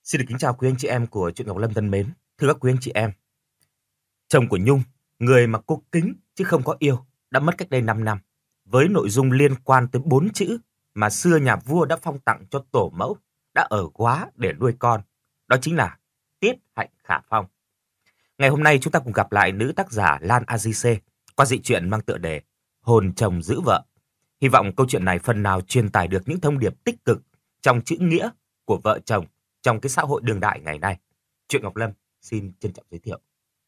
Xin được kính chào quý anh chị em của Truyện Ngọc Lâm thân mến. Thưa các quý anh chị em, chồng của Nhung, người mà cô kính chứ không có yêu, đã mất cách đây 5 năm. Với nội dung liên quan tới 4 chữ mà xưa nhà vua đã phong tặng cho tổ mẫu, đã ở góa để nuôi con. Đó chính là Tiết Hạnh Khả Phong. Ngày hôm nay chúng ta cùng gặp lại nữ tác giả Lan AJC qua dị truyện mang tựa đề Hồn chồng giữ vợ. Hy vọng câu chuyện này phần nào truyền tải được những thông điệp tích cực trong chữ nghĩa của vợ chồng trong cái xã hội đương đại ngày nay. Truyện Ngọc Lâm xin trân trọng giới thiệu.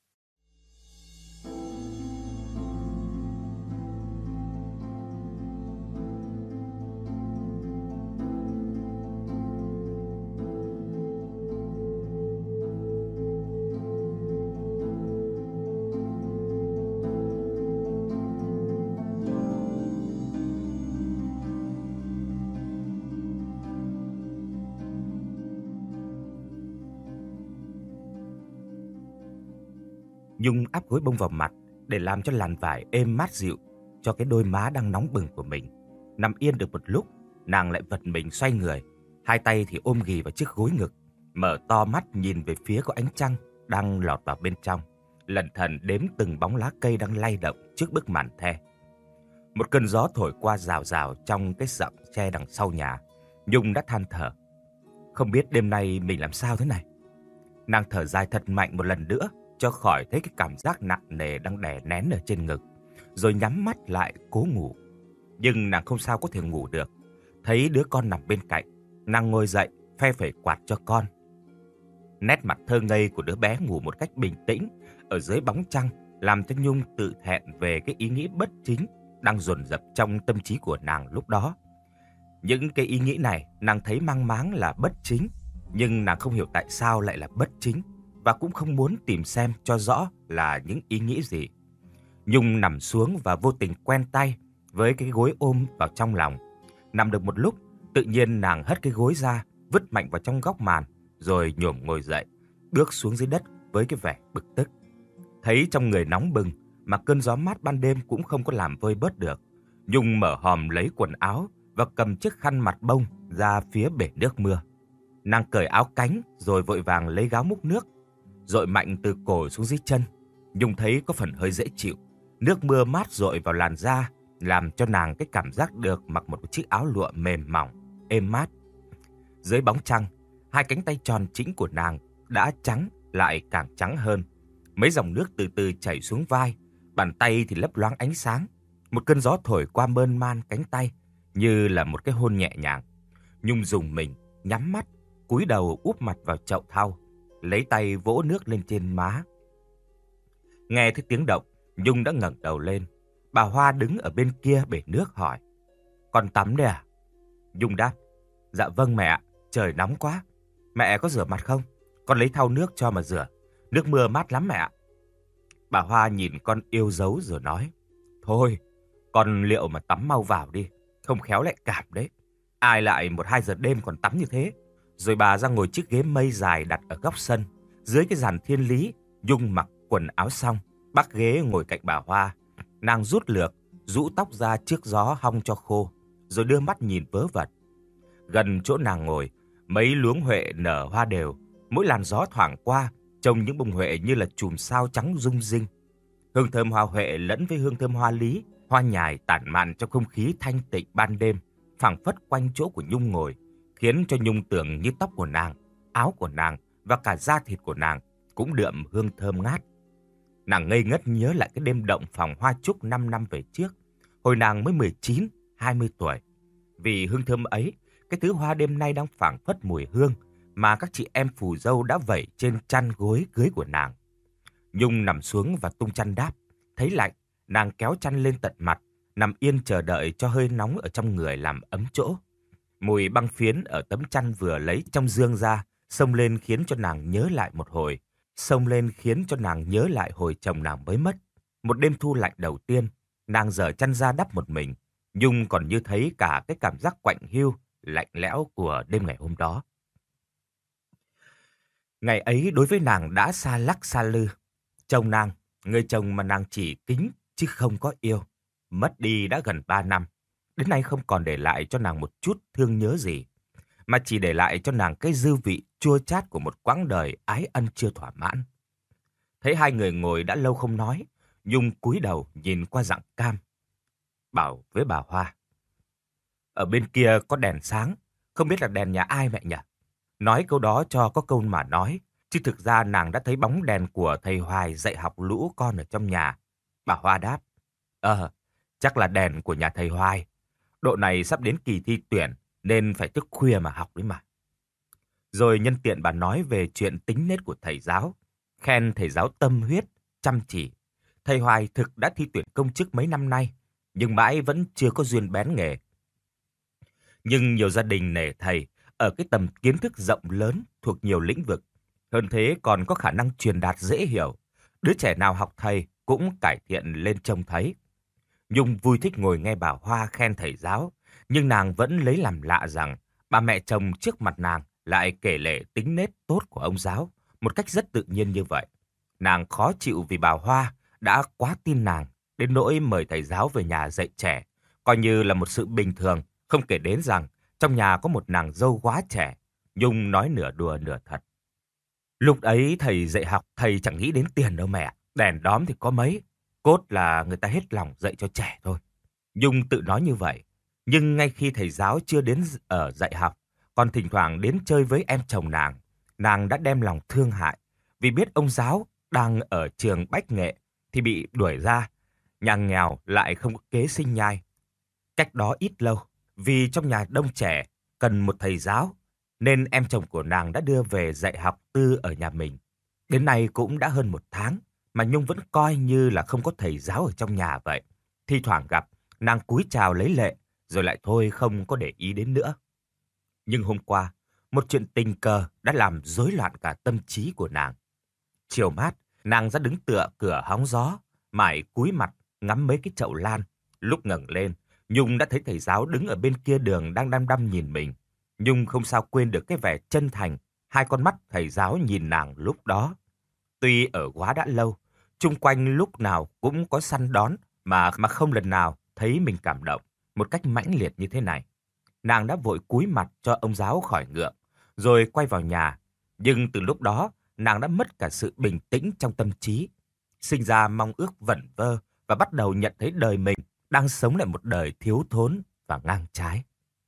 Nhung áp gối bông vào mặt để làm cho làn vải êm mát dịu cho cái đôi má đang nóng bừng của mình. Nằm yên được một lúc, nàng lại vật mình xoay người, hai tay thì ôm ghì vào chiếc gối ngực, mở to mắt nhìn về phía của ánh trăng đang lọt vào bên trong, lẩn thẩn đếm từng bóng lá cây đang lay động trước bức màn tre. Một cơn gió thổi qua rào rào trong cái rặng tre đằng sau nhà. Nhung đã than thở, không biết đêm nay mình làm sao thế này. Nàng thở dài thật mạnh một lần nữa cho khỏi thấy cái cảm giác nặng nề đang đè nén ở trên ngực, rồi nhắm mắt lại cố ngủ. Nhưng nàng không sao có thể ngủ được. Thấy đứa con nằm bên cạnh, nàng ngồi dậy phe phẩy quạt cho con. Nét mặt thơ ngây của đứa bé ngủ một cách bình tĩnh ở dưới bóng trăng làm cho Nhung tự thẹn về cái ý nghĩ bất chính đang dồn dập trong tâm trí của nàng lúc đó. Những cái ý nghĩ này nàng thấy mang máng là bất chính, nhưng nàng không hiểu tại sao lại là bất chính và cũng không muốn tìm xem cho rõ là những ý nghĩ gì. Nhung nằm xuống và vô tình quen tay với cái gối ôm vào trong lòng. Nằm được một lúc, tự nhiên nàng hất cái gối ra, vứt mạnh vào trong góc màn, rồi nhổm ngồi dậy, bước xuống dưới đất với cái vẻ bực tức. Thấy trong người nóng bừng mà cơn gió mát ban đêm cũng không có làm vơi bớt được. Nhung mở hòm lấy quần áo và cầm chiếc khăn mặt bông ra phía bể nước mưa. Nàng cởi áo cánh rồi vội vàng lấy gáo múc nước, dội mạnh từ cổ xuống dưới chân. Nhung thấy có phần hơi dễ chịu. Nước mưa mát dội vào làn da làm cho nàng cái cảm giác được mặc một chiếc áo lụa mềm mỏng, êm mát. Dưới bóng trăng, hai cánh tay tròn trĩnh của nàng đã trắng lại càng trắng hơn. Mấy dòng nước từ từ chảy xuống vai, bàn tay thì lấp loáng ánh sáng. Một cơn gió thổi qua mơn man cánh tay như là một cái hôn nhẹ nhàng. Nhung rùng mình, nhắm mắt, cúi đầu úp mặt vào chậu thau, lấy tay vỗ nước lên trên má. Nghe thấy tiếng động, Nhung đã ngẩng đầu lên. Bà Hoa đứng ở bên kia bể nước hỏi, con tắm đây à? Nhung đáp, dạ vâng mẹ ạ, trời nóng quá. Mẹ có rửa mặt không? Con lấy thau nước cho mà rửa. Nước mưa mát lắm mẹ ạ. Bà Hoa nhìn con yêu dấu rồi nói, thôi, con liệu mà tắm mau vào đi, không khéo lại cảm đấy. Ai lại 1-2 giờ đêm còn tắm như thế? Rồi bà ra ngồi chiếc ghế mây dài đặt ở góc sân. Dưới cái giàn thiên lý, Nhung mặc quần áo xong, bắc ghế ngồi cạnh bà Hoa. Nàng rút lược, rũ tóc ra trước gió hong cho khô, rồi đưa mắt nhìn vớ vẩn. Gần chỗ nàng ngồi, mấy luống huệ nở hoa đều. Mỗi làn gió thoảng qua, trông những bông huệ như là chùm sao trắng rung rinh. Hương thơm hoa huệ lẫn với hương thơm hoa lý, hoa nhài tản mạn trong không khí thanh tịnh ban đêm, phảng phất quanh chỗ của Nhung ngồi, khiến cho Nhung tưởng như tóc của nàng, áo của nàng và cả da thịt của nàng cũng đượm hương thơm ngát. Nàng ngây ngất nhớ lại cái đêm động phòng hoa trúc 5 năm về trước, hồi nàng mới 19, 20 tuổi. Vì hương thơm ấy, cái thứ hoa đêm nay đang phảng phất mùi hương mà các chị em phù dâu đã vẩy trên chăn gối cưới của nàng. Nhung nằm xuống và tung chăn đáp. Thấy lạnh, nàng kéo chăn lên tận mặt, nằm yên chờ đợi cho hơi nóng ở trong người làm ấm chỗ. Mùi băng phiến ở tấm chăn vừa lấy trong giường ra, xông lên khiến cho nàng nhớ lại hồi chồng nàng mới mất. Một đêm thu lạnh đầu tiên, nàng dở chăn ra đắp một mình. Nhung còn như thấy cả cái cảm giác quạnh hiu, lạnh lẽo của đêm ngày hôm đó. Ngày ấy đối với nàng đã xa lắc xa lư. Chồng nàng, người chồng mà nàng chỉ kính chứ không có yêu, mất đi đã gần 3 năm. Đến nay không còn để lại cho nàng một chút thương nhớ gì. mà chỉ để lại cho nàng cái dư vị chua chát của một quãng đời ái ân chưa thỏa mãn. Thấy hai người ngồi đã lâu không nói, Nhung cúi đầu nhìn qua rặng cam, bảo với bà Hoa: "Ở bên kia có đèn sáng, không biết là đèn nhà ai mẹ nhỉ?" Nói câu đó cho có câu mà nói, chứ thực ra nàng đã thấy bóng đèn của thầy Hoài dạy học lũ con ở trong nhà. Bà Hoa đáp: Chắc là đèn của nhà thầy Hoài. Độ này sắp đến kỳ thi tuyển, nên phải thức khuya mà học đấy mà." Rồi nhân tiện bà nói về chuyện tính nết của thầy giáo, khen thầy giáo tâm huyết, chăm chỉ. Thầy Hoài thực đã thi tuyển công chức mấy năm nay, nhưng mãi vẫn chưa có duyên bén nghề. Nhưng nhiều gia đình nể thầy ở cái tầm kiến thức rộng lớn thuộc nhiều lĩnh vực. Hơn thế còn có khả năng truyền đạt dễ hiểu. Đứa trẻ nào học thầy cũng cải thiện lên trông thấy. Nhung vui thích ngồi nghe bà Hoa khen thầy giáo, nhưng nàng vẫn lấy làm lạ rằng bà mẹ chồng trước mặt nàng lại kể lể tính nết tốt của ông giáo một cách rất tự nhiên như vậy. Nàng khó chịu vì bà Hoa đã quá tin nàng, đến nỗi mời thầy giáo về nhà dạy trẻ, coi như là một sự bình thường, không kể đến rằng trong nhà có một nàng dâu quá trẻ. Nhung nói nửa đùa nửa thật: "Lúc ấy thầy dạy học, thầy chẳng nghĩ đến tiền đâu mẹ. Đèn đóm thì có mấy, cốt là người ta hết lòng dạy cho trẻ thôi." Nhung tự nói như vậy, nhưng ngay khi thầy giáo chưa đến ở dạy học, còn thỉnh thoảng đến chơi với em chồng nàng đã đem lòng thương hại, vì biết ông giáo đang ở trường Bách Nghệ thì bị đuổi ra, nhà nghèo lại không có kế sinh nhai. Cách đó ít lâu, vì trong nhà đông trẻ cần một thầy giáo, nên em chồng của nàng đã đưa về dạy học tư ở nhà mình. Đến nay cũng đã hơn 1 tháng, mà Nhung vẫn coi như là không có thầy giáo ở trong nhà vậy. Thi thoảng gặp, nàng cúi chào lấy lệ, rồi lại thôi không có để ý đến nữa. Nhưng hôm qua, một chuyện tình cờ đã làm rối loạn cả tâm trí của nàng. Chiều mát, nàng ra đứng tựa cửa hóng gió, mải cúi mặt ngắm mấy cái chậu lan. Lúc ngẩng lên, Nhung đã thấy thầy giáo đứng ở bên kia đường đang đăm đăm nhìn mình. Nhung không sao quên được cái vẻ chân thành, hai con mắt thầy giáo nhìn nàng lúc đó. Tuy ở quá đã lâu, chung quanh lúc nào cũng có săn đón mà không lần nào thấy mình cảm động một cách mãnh liệt như thế này. Nàng đã vội cúi mặt cho ông giáo khỏi ngượng, rồi quay vào nhà. Nhưng từ lúc đó, nàng đã mất cả sự bình tĩnh trong tâm trí, sinh ra mong ước vẩn vơ và bắt đầu nhận thấy đời mình đang sống lại một đời thiếu thốn và ngang trái.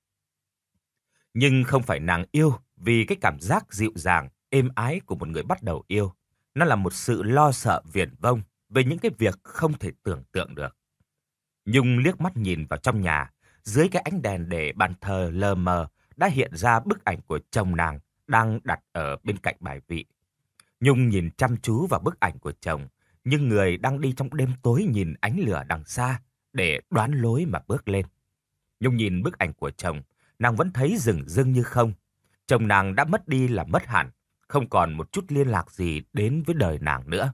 Nhưng không phải nàng yêu vì cái cảm giác dịu dàng, êm ái của một người bắt đầu yêu. Nó là một sự lo sợ viển vông về những cái việc không thể tưởng tượng được. Nhung liếc mắt nhìn vào trong nhà, dưới cái ánh đèn để bàn thờ lờ mờ đã hiện ra bức ảnh của chồng nàng đang đặt ở bên cạnh bài vị. Nhung nhìn chăm chú vào bức ảnh của chồng, nhưng người đang đi trong đêm tối nhìn ánh lửa đằng xa để đoán lối mà bước lên. Nhung nhìn bức ảnh của chồng, nàng vẫn thấy rừng rưng như không. Chồng nàng đã mất đi là mất hẳn, không còn một chút liên lạc gì đến với đời nàng nữa.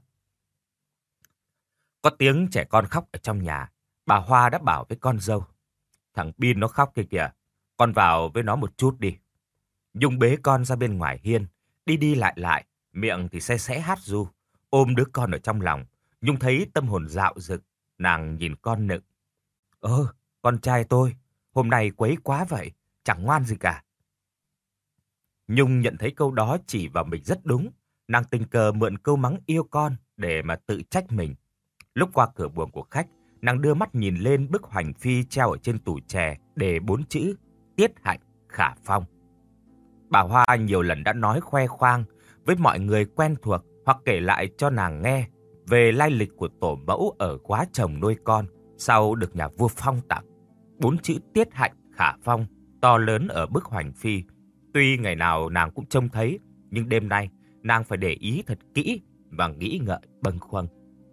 Có tiếng trẻ con khóc ở trong nhà, bà Hoa đã bảo với con dâu: "Thằng Bin nó khóc kia kìa, con vào với nó một chút đi." Nhung bế con ra bên ngoài hiên, đi đi lại lại, miệng thì se sẽ hát ru, ôm đứa con ở trong lòng. Nhung thấy tâm hồn dạo dực, nàng nhìn con nựng: Con trai tôi, hôm nay quấy quá vậy, chẳng ngoan gì cả." Nhung nhận thấy câu đó chỉ vào mình rất đúng. Nàng tình cờ mượn câu mắng yêu con để mà tự trách mình. Lúc qua cửa buồng của khách, nàng đưa mắt nhìn lên bức hoành phi treo ở trên tủ chè để 4 chữ: Tiết Hạnh, Khả Phong. Bà Hoa nhiều lần đã nói khoe khoang với mọi người quen thuộc hoặc kể lại cho nàng nghe về lai lịch của tổ mẫu ở quá chồng nuôi con sau được nhà vua Phong tặng. 4 chữ Tiết Hạnh, Khả Phong to lớn ở bức hoành phi. Tuy ngày nào nàng cũng trông thấy, nhưng đêm nay nàng phải để ý thật kỹ và nghĩ ngợi bâng khuâng.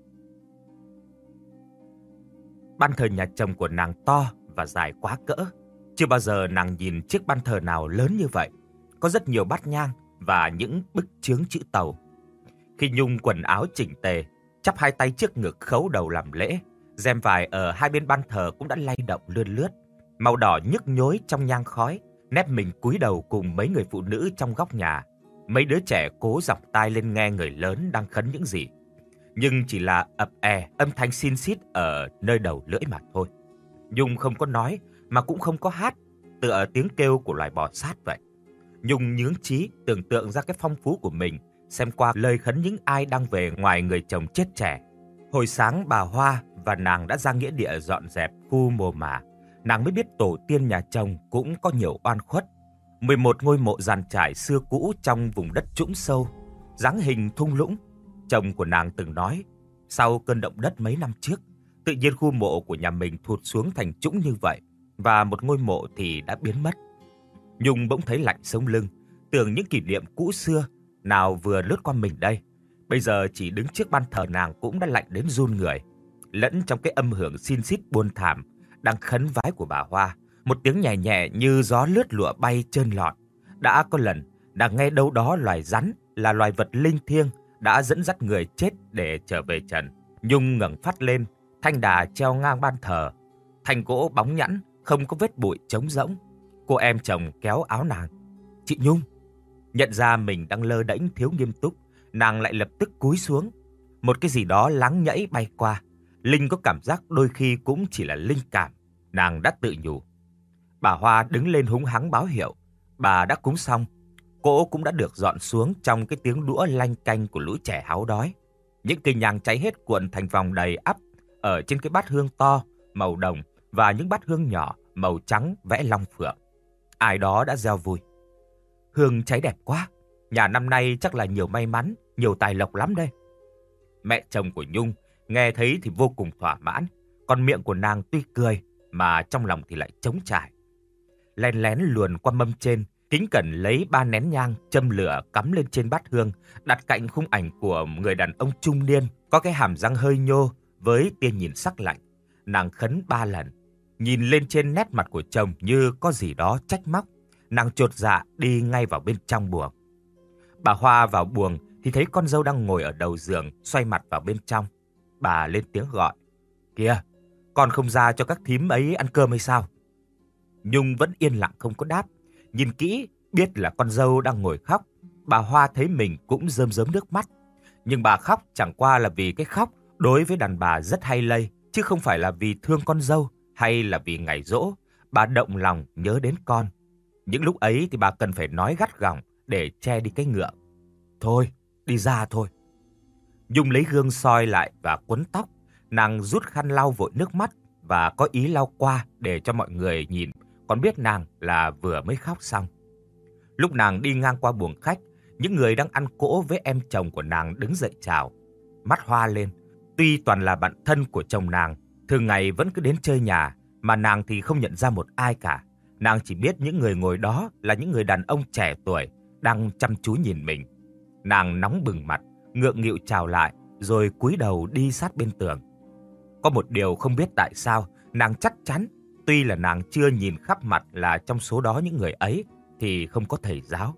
Ban thờ nhà chồng của nàng to và dài quá cỡ. Chưa bao giờ nàng nhìn chiếc ban thờ nào lớn như vậy. Có rất nhiều bát nhang và những bức chướng chữ tàu. Khi Nhung quần áo chỉnh tề, chắp hai tay trước ngực khấu đầu làm lễ, rèm vải ở hai bên ban thờ cũng đã lay động lướt lướt. Màu đỏ nhức nhối trong nhang khói, nép mình cúi đầu cùng mấy người phụ nữ trong góc nhà. Mấy đứa trẻ cố dọc tai lên nghe người lớn đang khấn những gì. Nhưng chỉ là ập è âm thanh xin xít ở nơi đầu lưỡi mà thôi. Nhung không có nói mà cũng không có hát, tựa tiếng kêu của loài bò sát vậy. Nhung nhướng chí tưởng tượng ra cái phong phú của mình, xem qua lời khấn những ai đang về ngoài người chồng chết trẻ. Hồi sáng bà Hoa và nàng đã ra nghĩa địa dọn dẹp khu mồ mả. Nàng mới biết tổ tiên nhà chồng cũng có nhiều oan khuất. 11 ngôi mộ giàn trải xưa cũ trong vùng đất trũng sâu, dáng hình thung lũng. Chồng của nàng từng nói, sau cơn động đất mấy năm trước, tự nhiên khu mộ của nhà mình thụt xuống thành trũng như vậy, và một ngôi mộ thì đã biến mất. Nhung bỗng thấy lạnh sống lưng, tưởng những kỷ niệm cũ xưa nào vừa lướt qua mình đây. Bây giờ chỉ đứng trước ban thờ nàng cũng đã lạnh đến run người. Lẫn trong cái âm hưởng xin xít buồn thảm đang khấn vái của bà Hoa, một tiếng nhẹ nhẹ như gió lướt lụa bay trơn lọt. Đã có lần nàng nghe đâu đó loài rắn là loài vật linh thiêng đã dẫn dắt người chết để trở về trần. Nhung ngẩng phát lên, thanh đà treo ngang ban thờ, thành gỗ bóng nhẵn, không có vết bụi trống rỗng. Cô em chồng kéo áo nàng. Chị Nhung. Nhận ra mình đang lơ đễnh thiếu nghiêm túc, nàng lại lập tức cúi xuống. Một cái gì đó láng nhẫy bay qua. Linh có cảm giác đôi khi cũng chỉ là linh cảm. Nàng đã tự nhủ. Bà Hoa đứng lên húng hắng báo hiệu. Bà đã cúng xong. Cỗ cũng đã được dọn xuống trong cái tiếng đũa lanh canh của lũ trẻ háo đói. Những cây nhang cháy hết cuộn thành vòng đầy ắp ở trên cái bát hương to, màu đồng và những bát hương nhỏ, màu trắng vẽ long phượng. Ai đó đã reo vui. Hương cháy đẹp quá. Nhà năm nay chắc là nhiều may mắn, nhiều tài lộc lắm đây. Mẹ chồng của Nhung nghe thấy thì vô cùng thỏa mãn. Còn miệng của nàng tuy cười mà trong lòng thì lại trống trải. Lén lén luồn qua mâm trên, kính cẩn lấy 3 nén nhang châm lửa cắm lên trên bát hương, đặt cạnh khung ảnh của người đàn ông trung niên có cái hàm răng hơi nhô với tia nhìn sắc lạnh. Nàng khấn 3 lần, nhìn lên trên nét mặt của chồng như có gì đó trách móc. Nàng chột dạ đi ngay vào bên trong buồng. Bà Hoa vào buồng thì thấy con dâu đang ngồi ở đầu giường xoay mặt vào bên trong. Bà lên tiếng gọi. Kìa, con không ra cho các thím ấy ăn cơm hay sao? Nhung vẫn yên lặng không có đáp. Nhìn kỹ biết là con dâu đang ngồi khóc. Bà Hoa thấy mình cũng rơm rớm nước mắt. Nhưng bà khóc chẳng qua là vì cái khóc đối với đàn bà rất hay lây, chứ không phải là vì thương con dâu hay là vì ngày giỗ. Bà động lòng nhớ đến con. Những lúc ấy thì bà cần phải nói gắt gỏng để che đi cái ngượng. Thôi, đi ra thôi. Nhung lấy gương soi lại và quấn tóc. Nàng rút khăn lau vội nước mắt và có ý lau qua để cho mọi người nhìn, còn biết nàng là vừa mới khóc xong. Lúc nàng đi ngang qua buồng khách, những người đang ăn cỗ với em chồng của nàng đứng dậy chào. Mắt hoa lên, tuy toàn là bạn thân của chồng nàng, thường ngày vẫn cứ đến chơi nhà, mà nàng thì không nhận ra một ai cả. Nàng chỉ biết những người ngồi đó là những người đàn ông trẻ tuổi đang chăm chú nhìn mình. Nàng nóng bừng mặt, ngượng nghịu chào lại, rồi cúi đầu đi sát bên tường. Có một điều không biết tại sao, nàng chắc chắn, tuy là nàng chưa nhìn khắp mặt là trong số đó những người ấy thì không có thầy giáo.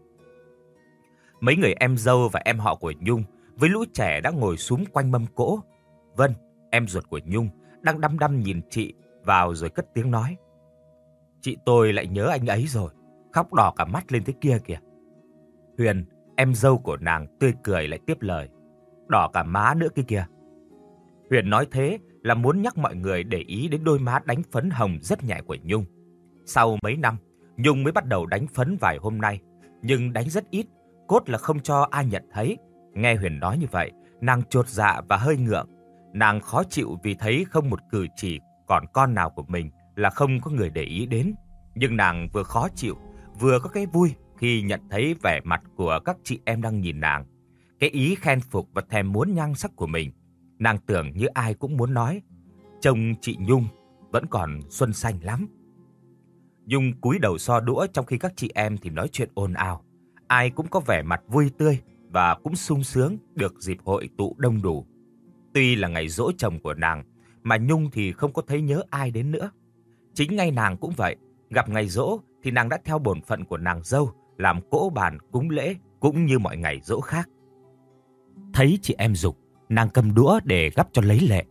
Mấy người em dâu và em họ của Nhung với lũ trẻ đã ngồi xúm quanh mâm cỗ. Vân, em ruột của Nhung, đang đăm đăm nhìn chị vào rồi cất tiếng nói. Chị tôi lại nhớ anh ấy rồi, khóc đỏ cả mắt lên thế kia kìa. Huyền, em dâu của nàng tươi cười lại tiếp lời. Đỏ cả má nữa kia kìa. Huyền nói thế là muốn nhắc mọi người để ý đến đôi má đánh phấn hồng rất nhẹ của Nhung. Sau mấy năm, Nhung mới bắt đầu đánh phấn vài hôm nay, nhưng đánh rất ít, cốt là không cho ai nhận thấy. Nghe Huyền nói như vậy, nàng chột dạ và hơi ngượng. Nàng khó chịu vì thấy không một cử chỉ còn con nào của mình là không có người để ý đến. Nhưng nàng vừa khó chịu, vừa có cái vui khi nhận thấy vẻ mặt của các chị em đang nhìn nàng. Cái ý khen phục và thèm muốn nhan sắc của mình. Nàng tưởng như ai cũng muốn nói, trông chị Nhung vẫn còn xuân xanh lắm. Nhung cúi đầu so đũa trong khi các chị em thì nói chuyện ồn ào. Ai cũng có vẻ mặt vui tươi và cũng sung sướng được dịp hội tụ đông đủ. Tuy là ngày giỗ chồng của nàng, mà Nhung thì không có thấy nhớ ai đến nữa. Chính ngay nàng cũng vậy, gặp ngày giỗ thì nàng đã theo bổn phận của nàng dâu, làm cỗ bàn cúng lễ cũng như mọi ngày giỗ khác. Thấy chị em giục, nàng cầm đũa để gắp cho lấy lệ.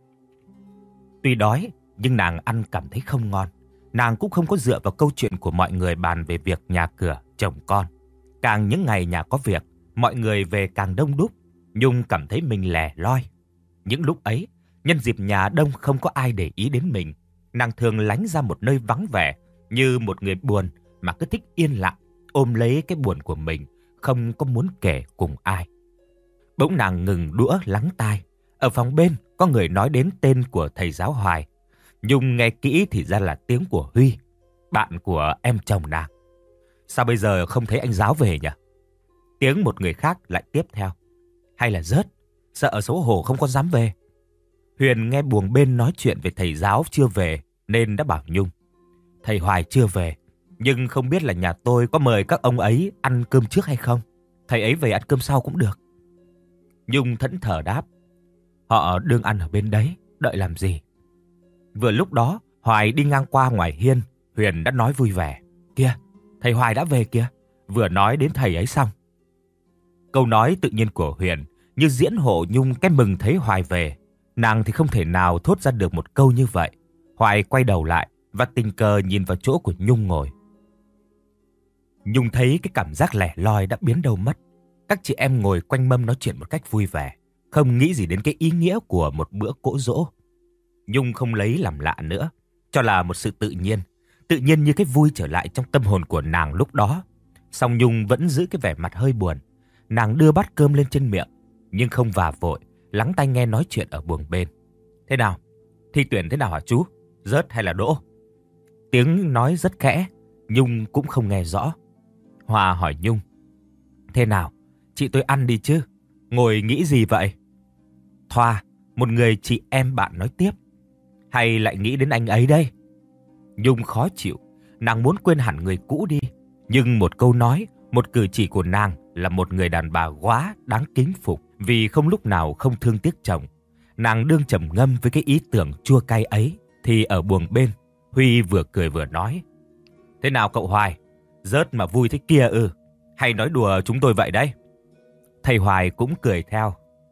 Tuy đói, nhưng nàng ăn cảm thấy không ngon. Nàng cũng không có dựa vào câu chuyện của mọi người bàn về việc nhà cửa, chồng con. Càng những ngày nhà có việc, mọi người về càng đông đúc, Nhung cảm thấy mình lẻ loi. Những lúc ấy, nhân dịp nhà đông không có ai để ý đến mình, nàng thường lánh ra một nơi vắng vẻ như một người buồn mà cứ thích yên lặng, ôm lấy cái buồn của mình, không có muốn kể cùng ai. Bỗng nàng ngừng đũa lắng tai. Ở phòng bên có người nói đến tên của thầy giáo Hoài. Nhung nghe kỹ thì ra là tiếng của Huy, bạn của em chồng nàng. Sao bây giờ không thấy anh giáo về nhỉ? Tiếng một người khác lại tiếp theo. Hay là rớt, sợ xấu hổ không có dám về. Huyền nghe buồng bên nói chuyện về thầy giáo chưa về nên đã bảo Nhung. Thầy Hoài chưa về, nhưng không biết là nhà tôi có mời các ông ấy ăn cơm trước hay không. Thầy ấy về ăn cơm sau cũng được. Nhung thẫn thờ đáp. Họ đương ăn ở bên đấy, đợi làm gì? Vừa lúc đó, Hoài đi ngang qua ngoài hiên, Huyền đã nói vui vẻ. Kìa, thầy Hoài đã về kìa. Vừa nói đến thầy ấy xong. Câu nói tự nhiên của Huyền như diễn hộ Nhung cái mừng thấy Hoài về. Nàng thì không thể nào thốt ra được một câu như vậy. Hoài quay đầu lại và tình cờ nhìn vào chỗ của Nhung ngồi. Nhung thấy cái cảm giác lẻ loi đã biến đâu mất. Các chị em ngồi quanh mâm nói chuyện một cách vui vẻ, không nghĩ gì đến cái ý nghĩa của một bữa cỗ giỗ. Nhung không lấy làm lạ nữa, cho là một sự tự nhiên như cái vui trở lại trong tâm hồn của nàng lúc đó. Song Nhung vẫn giữ cái vẻ mặt hơi buồn. Nàng đưa bát cơm lên trên miệng, nhưng không vả vội, lắng tai nghe nói chuyện ở buồng bên. Thế nào? Thi tuyển thế nào hả chú? Rớt hay là đỗ? Tiếng nói rất khẽ, Nhung cũng không nghe rõ. Hòa hỏi Nhung. Thế nào? Chị tôi ăn đi chứ. Ngồi nghĩ gì vậy? Thoa, một người chị em bạn nói tiếp. Hay lại nghĩ đến anh ấy đây? Nhung khó chịu, nàng muốn quên hẳn người cũ đi. Nhưng một câu nói, một cử chỉ của nàng là một người đàn bà quá đáng kính phục vì không lúc nào không thương tiếc chồng. Nàng đương trầm ngâm với cái ý tưởng chua cay ấy thì ở buồng bên, Huy vừa cười vừa nói. Thế nào cậu Hoài? Rớt mà vui thế kia ư? Hay nói đùa chúng tôi vậy đấy? Thầy Hoài cũng cười theo.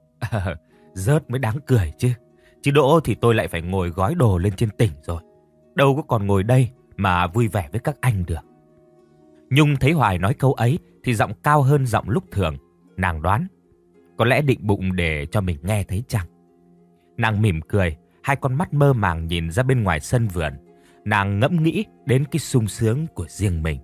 Rớt mới đáng cười chứ. Chứ đỗ thì tôi lại phải ngồi gói đồ lên trên tỉnh rồi. Đâu có còn ngồi đây mà vui vẻ với các anh được. Nhung thấy Hoài nói câu ấy thì giọng cao hơn giọng lúc thường. Nàng đoán, có lẽ định bụng để cho mình nghe thấy chăng. Nàng mỉm cười, hai con mắt mơ màng nhìn ra bên ngoài sân vườn. Nàng ngẫm nghĩ đến cái sung sướng của riêng mình.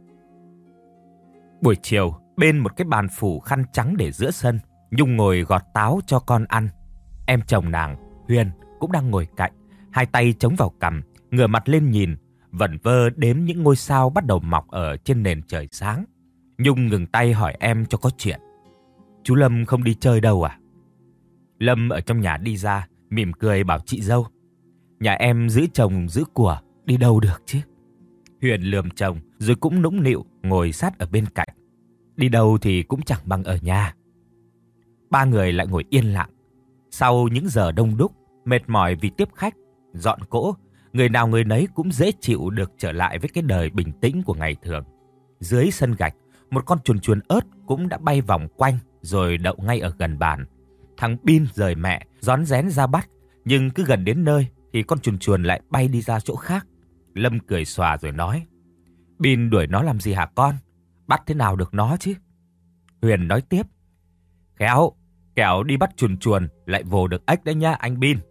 Buổi chiều, bên một cái bàn phủ khăn trắng để giữa sân, Nhung ngồi gọt táo cho con ăn. Em chồng nàng, Huyền, cũng đang ngồi cạnh, hai tay chống vào cằm, ngửa mặt lên nhìn, vẩn vơ đếm những ngôi sao bắt đầu mọc ở trên nền trời sáng. Nhung ngừng tay hỏi em cho có chuyện. Chú Lâm không đi chơi đâu à? Lâm ở trong nhà đi ra, mỉm cười bảo chị dâu. Nhà em giữ chồng giữ của, đi đâu được chứ? Huyền lườm chồng rồi cũng nũng nịu ngồi sát ở bên cạnh. Đi đâu thì cũng chẳng bằng ở nhà. Ba người lại ngồi yên lặng. Sau những giờ đông đúc, mệt mỏi vì tiếp khách, dọn cỗ, người nào người nấy cũng dễ chịu được trở lại với cái đời bình tĩnh của ngày thường. Dưới sân gạch, một con chuồn chuồn ớt cũng đã bay vòng quanh rồi đậu ngay ở gần bàn. Thằng Bin rời mẹ, rón rén ra bắt, nhưng cứ gần đến nơi thì con chuồn chuồn lại bay đi ra chỗ khác. Lâm cười xòa rồi nói. Bin đuổi nó làm gì hả con? Bắt thế nào được nó chứ? Huyền nói tiếp. Kẻo đi bắt chuồn chuồn lại vồ được ếch đấy nha anh Bin.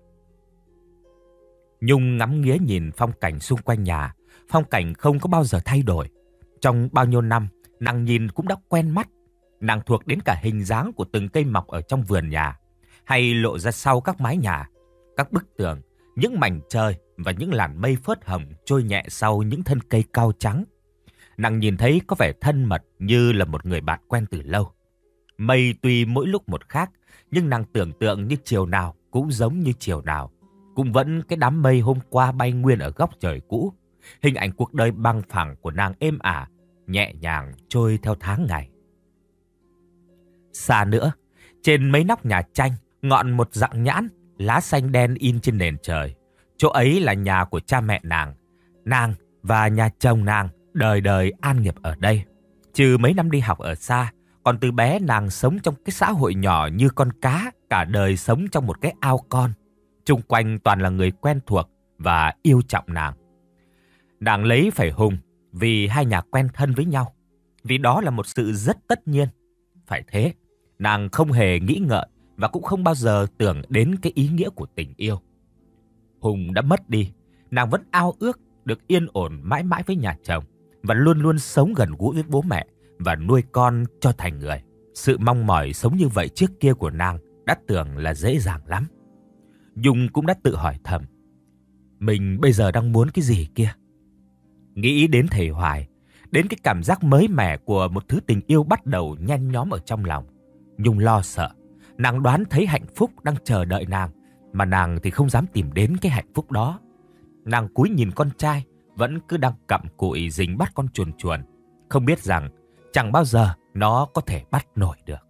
Nhung ngắm nghía nhìn phong cảnh xung quanh nhà. Phong cảnh không có bao giờ thay đổi. Trong bao nhiêu năm, nàng nhìn cũng đã quen mắt. Nàng thuộc đến cả hình dáng của từng cây mọc ở trong vườn nhà, hay lộ ra sau các mái nhà, các bức tường, những mảnh trời và những làn mây phớt hồng trôi nhẹ sau những thân cây cao trắng. Nàng nhìn thấy có vẻ thân mật như là một người bạn quen từ lâu. Mây tuy mỗi lúc một khác, nhưng nàng tưởng tượng như chiều nào cũng giống như chiều nào. Cũng vẫn cái đám mây hôm qua bay nguyên ở góc trời cũ. Hình ảnh cuộc đời bằng phẳng của nàng êm ả, nhẹ nhàng trôi theo tháng ngày. Xa nữa, trên mấy nóc nhà tranh, ngọn một rặng nhãn, lá xanh đen in trên nền trời. Chỗ ấy là nhà của cha mẹ nàng. Nàng và nhà chồng nàng đời đời an nghiệp ở đây. Trừ mấy năm đi học ở xa, còn từ bé nàng sống trong cái xã hội nhỏ như con cá, cả đời sống trong một cái ao con. Chung quanh toàn là người quen thuộc và yêu trọng nàng. Nàng lấy phải Hùng vì hai nhà quen thân với nhau. Vì đó là một sự rất tất nhiên. Phải thế, nàng không hề nghĩ ngợi và cũng không bao giờ tưởng đến cái ý nghĩa của tình yêu. Hùng đã mất đi, nàng vẫn ao ước được yên ổn mãi mãi với nhà chồng và luôn luôn sống gần gũi với bố mẹ và nuôi con cho thành người. Sự mong mỏi sống như vậy trước kia của nàng đã tưởng là dễ dàng lắm. Nhung cũng đã tự hỏi thầm, mình bây giờ đang muốn cái gì kia? Nghĩ đến thầy Hoài, đến cái cảm giác mới mẻ của một thứ tình yêu bắt đầu nhen nhóm ở trong lòng, Nhung lo sợ. Nàng đoán thấy hạnh phúc đang chờ đợi nàng, mà nàng thì không dám tìm đến cái hạnh phúc đó. Nàng cúi nhìn con trai, vẫn cứ đang cặm cụi rình bắt con chuồn chuồn, không biết rằng chẳng bao giờ nó có thể bắt nổi được.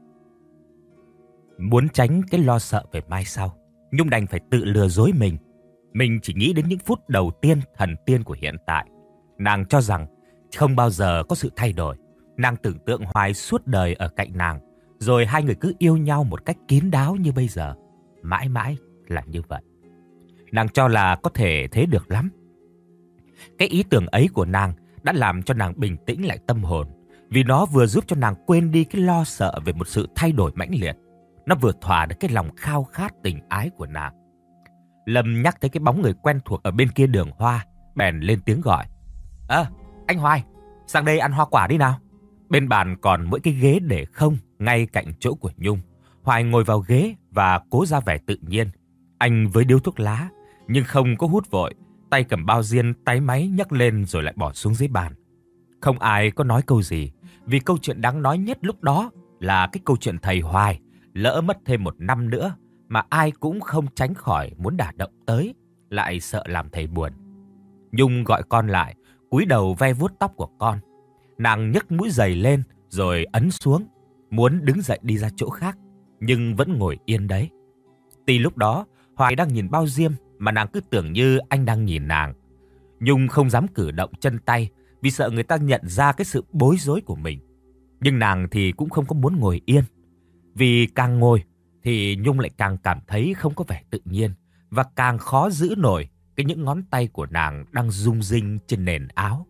Muốn tránh cái lo sợ về mai sau, Nhung đành phải tự lừa dối mình. Mình chỉ nghĩ đến những phút đầu tiên thần tiên của hiện tại. Nàng cho rằng không bao giờ có sự thay đổi. Nàng tưởng tượng Hoài suốt đời ở cạnh nàng, rồi hai người cứ yêu nhau một cách kín đáo như bây giờ. Mãi mãi là như vậy. Nàng cho là có thể thế được lắm. Cái ý tưởng ấy của nàng đã làm cho nàng bình tĩnh lại tâm hồn, vì nó vừa giúp cho nàng quên đi cái lo sợ về một sự thay đổi mãnh liệt. Nó vừa thỏa được cái lòng khao khát tình ái của nàng. Lâm nhắc tới cái bóng người quen thuộc ở bên kia đường hoa, bèn lên tiếng gọi. Anh Hoài, sang đây ăn hoa quả đi nào. Bên bàn còn mỗi cái ghế để không ngay cạnh chỗ của Nhung. Hoài ngồi vào ghế và cố ra vẻ tự nhiên. Anh với điếu thuốc lá, nhưng không có hút vội, tay cầm bao diên táy máy nhấc lên rồi lại bỏ xuống dưới bàn. Không ai có nói câu gì, vì câu chuyện đáng nói nhất lúc đó là cái câu chuyện thầy Hoài. Lỡ mất thêm 1 năm nữa mà ai cũng không tránh khỏi muốn đả động tới, lại sợ làm thầy buồn. Nhung gọi con lại, cúi đầu ve vuốt tóc của con. Nàng nhấc mũi giày lên rồi ấn xuống, muốn đứng dậy đi ra chỗ khác, nhưng vẫn ngồi yên đấy. Tuy lúc đó Hoài đang nhìn bao diêm mà nàng cứ tưởng như anh đang nhìn nàng. Nhung không dám cử động chân tay vì sợ người ta nhận ra cái sự bối rối của mình. Nhưng nàng thì cũng không có muốn ngồi yên. Vì càng ngồi thì Nhung lại càng cảm thấy không có vẻ tự nhiên, và càng khó giữ nổi những ngón tay của nàng đang rung rinh trên nền áo.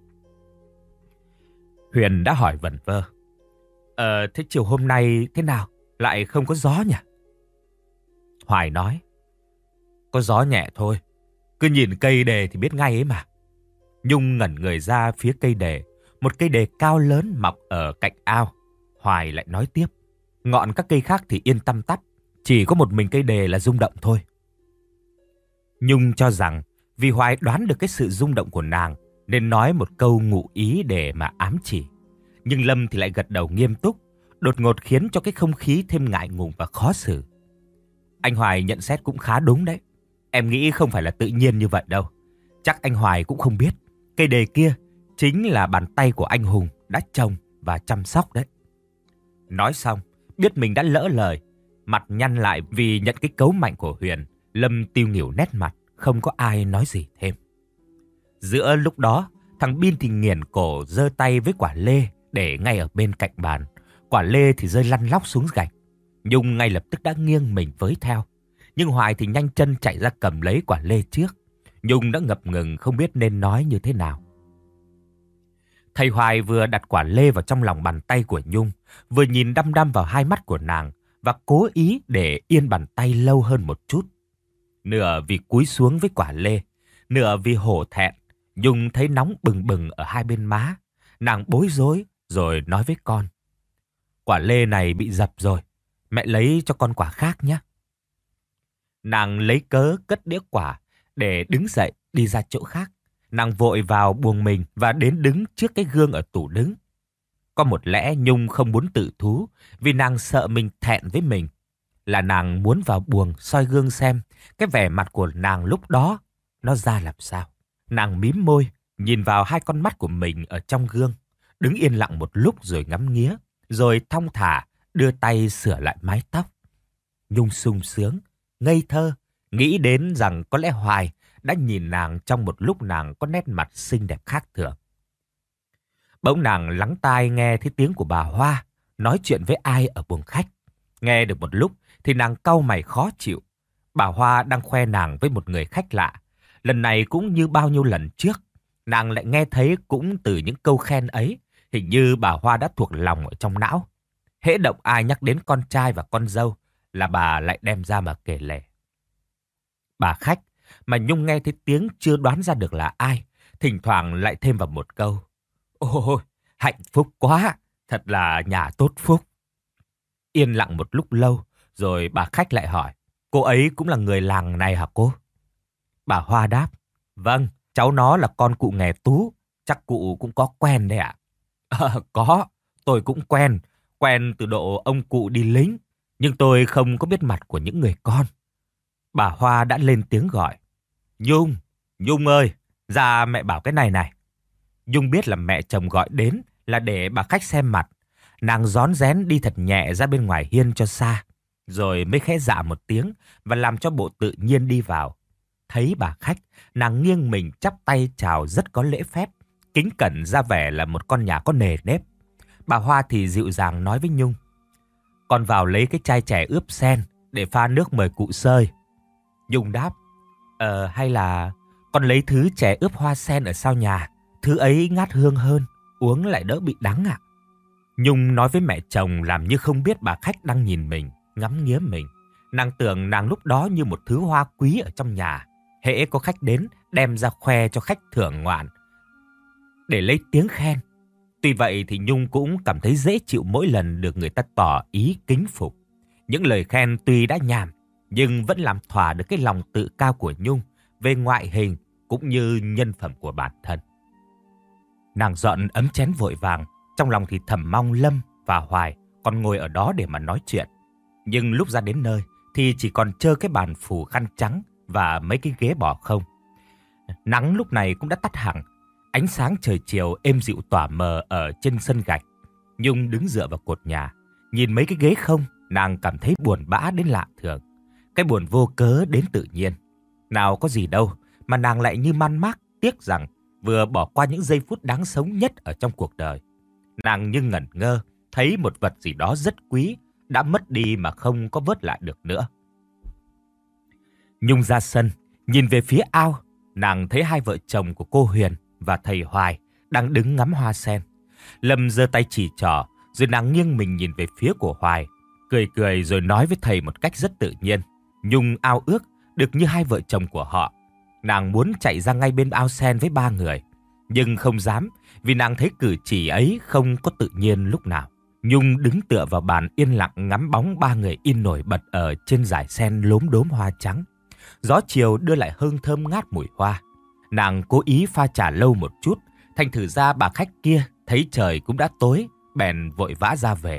Huyền đã hỏi vẩn vơ. Thế chiều hôm nay thế nào? Lại không có gió nhỉ? Hoài nói. Có gió nhẹ thôi. Cứ nhìn cây đề thì biết ngay ấy mà. Nhung ngẩn người ra phía cây đề. Một cây đề cao lớn mọc ở cạnh ao. Hoài lại nói tiếp. Ngọn các cây khác thì yên tăm tắp. Chỉ có một mình cây đề là rung động thôi. Nhung cho rằng vì Hoài đoán được cái sự rung động của nàng nên nói một câu ngụ ý để mà ám chỉ. Nhưng Lâm thì lại gật đầu nghiêm túc, đột ngột khiến cho cái không khí thêm ngại ngùng và khó xử. Anh Hoài nhận xét cũng khá đúng đấy. Em nghĩ không phải là tự nhiên như vậy đâu. Chắc anh Hoài cũng không biết cây đề kia chính là bàn tay của anh Hùng đã trồng và chăm sóc đấy. Nói xong, biết mình đã lỡ lời, mặt nhăn lại vì nhận cái cấu mạnh của Huyền. Lâm tiêu nghỉu nét mặt, không có ai nói gì thêm. Giữa lúc đó, thằng Bin thì nghiền cổ giơ tay với quả lê để ngay ở bên cạnh bàn. Quả lê thì rơi lăn lóc xuống gạch. Nhung ngay lập tức đã nghiêng mình với theo. Nhưng Hoài thì nhanh chân chạy ra cầm lấy quả lê trước. Nhung đã ngập ngừng không biết nên nói như thế nào. Thầy Hoài vừa đặt quả lê vào trong lòng bàn tay của Nhung, vừa nhìn đăm đăm vào hai mắt của nàng và cố ý để yên bàn tay lâu hơn một chút. Nửa vì cúi xuống với quả lê, nửa vì hổ thẹn, Nhung thấy nóng bừng bừng ở hai bên má. Nàng bối rối rồi nói với con. Quả lê này bị dập rồi, mẹ lấy cho con quả khác nhé. Nàng lấy cớ cất đĩa quả để đứng dậy đi ra chỗ khác. Nàng vội vào buồng mình và đến đứng trước cái gương ở tủ đứng. Có một lẽ Nhung không muốn tự thú vì nàng sợ mình thẹn với mình. Là nàng muốn vào buồng soi gương xem cái vẻ mặt của nàng lúc đó nó ra làm sao. Nàng mím môi, nhìn vào hai con mắt của mình ở trong gương, đứng yên lặng một lúc rồi ngắm nghía, rồi thong thả đưa tay sửa lại mái tóc. Nhung sung sướng, ngây thơ, nghĩ đến rằng có lẽ Hoài đã nhìn nàng trong một lúc nàng có nét mặt xinh đẹp khác thường. Bỗng nàng lắng tai nghe thấy tiếng của bà Hoa nói chuyện với ai ở buồng khách. Nghe được một lúc thì nàng cau mày khó chịu. Bà Hoa đang khoe nàng với một người khách lạ. Lần này cũng như bao nhiêu lần trước, nàng lại nghe thấy cũng từ những câu khen ấy. Hình như bà Hoa đã thuộc lòng ở trong não. Hễ động ai nhắc đến con trai và con dâu là bà lại đem ra mà kể lể. Bà khách mà Nhung nghe thấy tiếng chưa đoán ra được là ai, thỉnh thoảng lại thêm vào một câu. Ôi, hạnh phúc quá, Thật là nhà tốt phúc. Yên lặng một lúc lâu, rồi bà khách lại hỏi, cô ấy cũng là người làng này hả cô? Bà Hoa đáp, vâng, cháu nó là con cụ nghè Tú, chắc cụ cũng có quen đấy ạ. Có, tôi cũng quen từ độ ông cụ đi lính, nhưng tôi không có biết mặt của những người con. Bà Hoa đã lên tiếng gọi, Nhung, Nhung ơi, ra mẹ bảo cái này này. Nhung biết là mẹ chồng gọi đến là để bà khách xem mặt. Nàng rón rén đi thật nhẹ ra bên ngoài hiên cho xa, rồi mới khẽ dạ một tiếng và làm cho bộ tự nhiên đi vào. Thấy bà khách, nàng nghiêng mình chắp tay chào rất có lễ phép, kính cẩn ra vẻ là một con nhà có nề nếp. Bà Hoa thì dịu dàng nói với Nhung, con vào lấy cái chai chè ướp sen để pha nước mời cụ sơi. Nhung đáp, hay là con lấy thứ chè ướp hoa sen ở sau nhà, thứ ấy ngát hương hơn, uống lại đỡ bị đắng ạ. Nhung nói với mẹ chồng làm như không biết bà khách đang nhìn mình, ngắm nghía mình. Nàng tưởng nàng lúc đó như một thứ hoa quý ở trong nhà, hễ có khách đến đem ra khoe cho khách thưởng ngoạn để lấy tiếng khen. Tuy vậy thì Nhung cũng cảm thấy dễ chịu mỗi lần được người ta tỏ ý kính phục. Những lời khen tuy đã nhàm, nhưng vẫn làm thỏa được cái lòng tự cao của Nhung về ngoại hình cũng như nhân phẩm của bản thân. Nàng dọn ấm chén vội vàng, trong lòng thì thầm mong Lâm và Hoài còn ngồi ở đó để mà nói chuyện. Nhưng lúc ra đến nơi thì chỉ còn trơ cái bàn phủ khăn trắng và mấy cái ghế bỏ không. Nắng lúc này cũng đã tắt hẳn, ánh sáng trời chiều êm dịu tỏa mờ ở trên sân gạch. Nhung đứng dựa vào cột nhà, nhìn mấy cái ghế không, nàng cảm thấy buồn bã đến lạ thường. Cái buồn vô cớ đến tự nhiên. Nào có gì đâu mà nàng lại như man mác tiếc rằng vừa bỏ qua những giây phút đáng sống nhất ở trong cuộc đời. Nàng như ngẩn ngơ, thấy một vật gì đó rất quý đã mất đi mà không có vớt lại được nữa. Nhung ra sân, nhìn về phía ao, nàng thấy hai vợ chồng của cô Huyền và thầy Hoài đang đứng ngắm hoa sen. Lâm giơ tay chỉ trỏ, rồi nàng nghiêng mình nhìn về phía của Hoài, cười cười rồi nói với thầy một cách rất tự nhiên. Nhung ao ước được như hai vợ chồng của họ. Nàng muốn chạy ra ngay bên ao sen với ba người, nhưng không dám vì nàng thấy cử chỉ ấy không có tự nhiên lúc nào. Nhung đứng tựa vào bàn yên lặng ngắm bóng ba người in nổi bật ở trên dải sen lốm đốm hoa trắng. Gió chiều đưa lại hương thơm ngát mùi hoa. Nàng cố ý pha trà lâu một chút, thành thử ra bà khách kia thấy trời cũng đã tối, bèn vội vã ra về.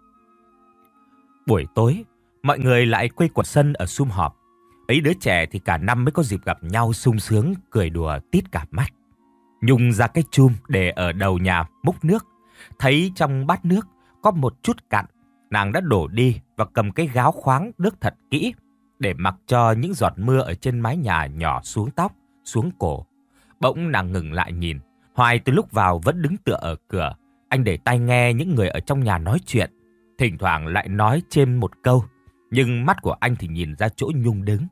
Buổi tối, mọi người lại quây quần sân ở sum họp. Ấy đứa trẻ thì cả năm mới có dịp gặp nhau sung sướng, cười đùa tít cả mắt. Nhung ra cái chum để ở đầu nhà múc nước. Thấy trong bát nước có một chút cạn, nàng đã đổ đi và cầm cái gáo khoáng nước thật kỹ để mặc cho những giọt mưa ở trên mái nhà nhỏ xuống tóc, xuống cổ. Bỗng nàng ngừng lại nhìn. Hoài từ lúc vào vẫn đứng tựa ở cửa. Anh để tai nghe những người ở trong nhà nói chuyện, thỉnh thoảng lại nói trên một câu, nhưng mắt của anh thì nhìn ra chỗ Nhung đứng.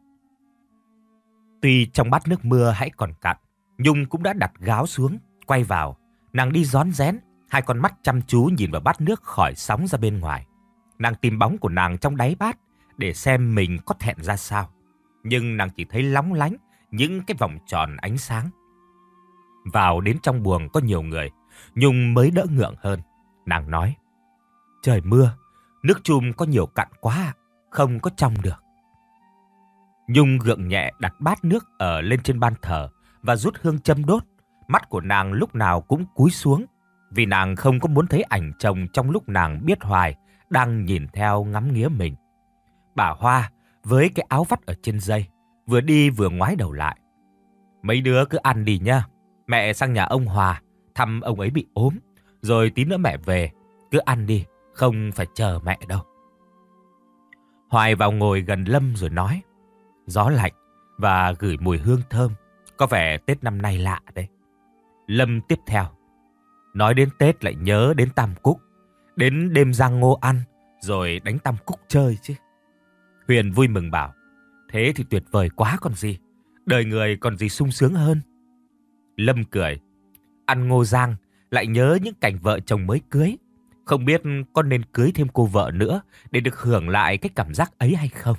Tuy trong bát nước mưa hãy còn cạn, Nhung cũng đã đặt gáo xuống, quay vào. Nàng đi rón rén, hai con mắt chăm chú nhìn vào bát nước khỏi sóng ra bên ngoài. Nàng tìm bóng của nàng trong đáy bát để xem mình có thẹn ra sao. Nhưng nàng chỉ thấy lóng lánh những cái vòng tròn ánh sáng. Vào đến trong buồng có nhiều người, Nhung mới đỡ ngượng hơn. Nàng nói, trời mưa, nước chum có nhiều cặn quá, không có trong được. Nhung gượng nhẹ đặt bát nước ở lên trên ban thờ và rút hương châm đốt. Mắt của nàng lúc nào cũng cúi xuống, vì nàng không có muốn thấy ảnh chồng trong lúc nàng biết Hoài đang nhìn theo ngắm nghía mình. Bà Hoa với cái áo vắt ở trên dây, vừa đi vừa ngoái đầu lại. Mấy đứa cứ ăn đi nhá, mẹ sang nhà ông Hòa thăm ông ấy bị ốm, rồi tí nữa mẹ về, cứ ăn đi, không phải chờ mẹ đâu. Hoài vào ngồi gần Lâm rồi nói, gió lạnh và gửi mùi hương thơm, có vẻ Tết năm nay lạ đấy. Lâm tiếp theo, nói đến Tết lại nhớ đến Tam Cúc, đến đêm giang ngô ăn, rồi đánh Tam Cúc chơi chứ. Huyền vui mừng bảo, thế thì tuyệt vời quá còn gì, đời người còn gì sung sướng hơn. Lâm cười, ăn ngô giang lại nhớ những cảnh vợ chồng mới cưới, không biết con nên cưới thêm cô vợ nữa để được hưởng lại cái cảm giác ấy hay không.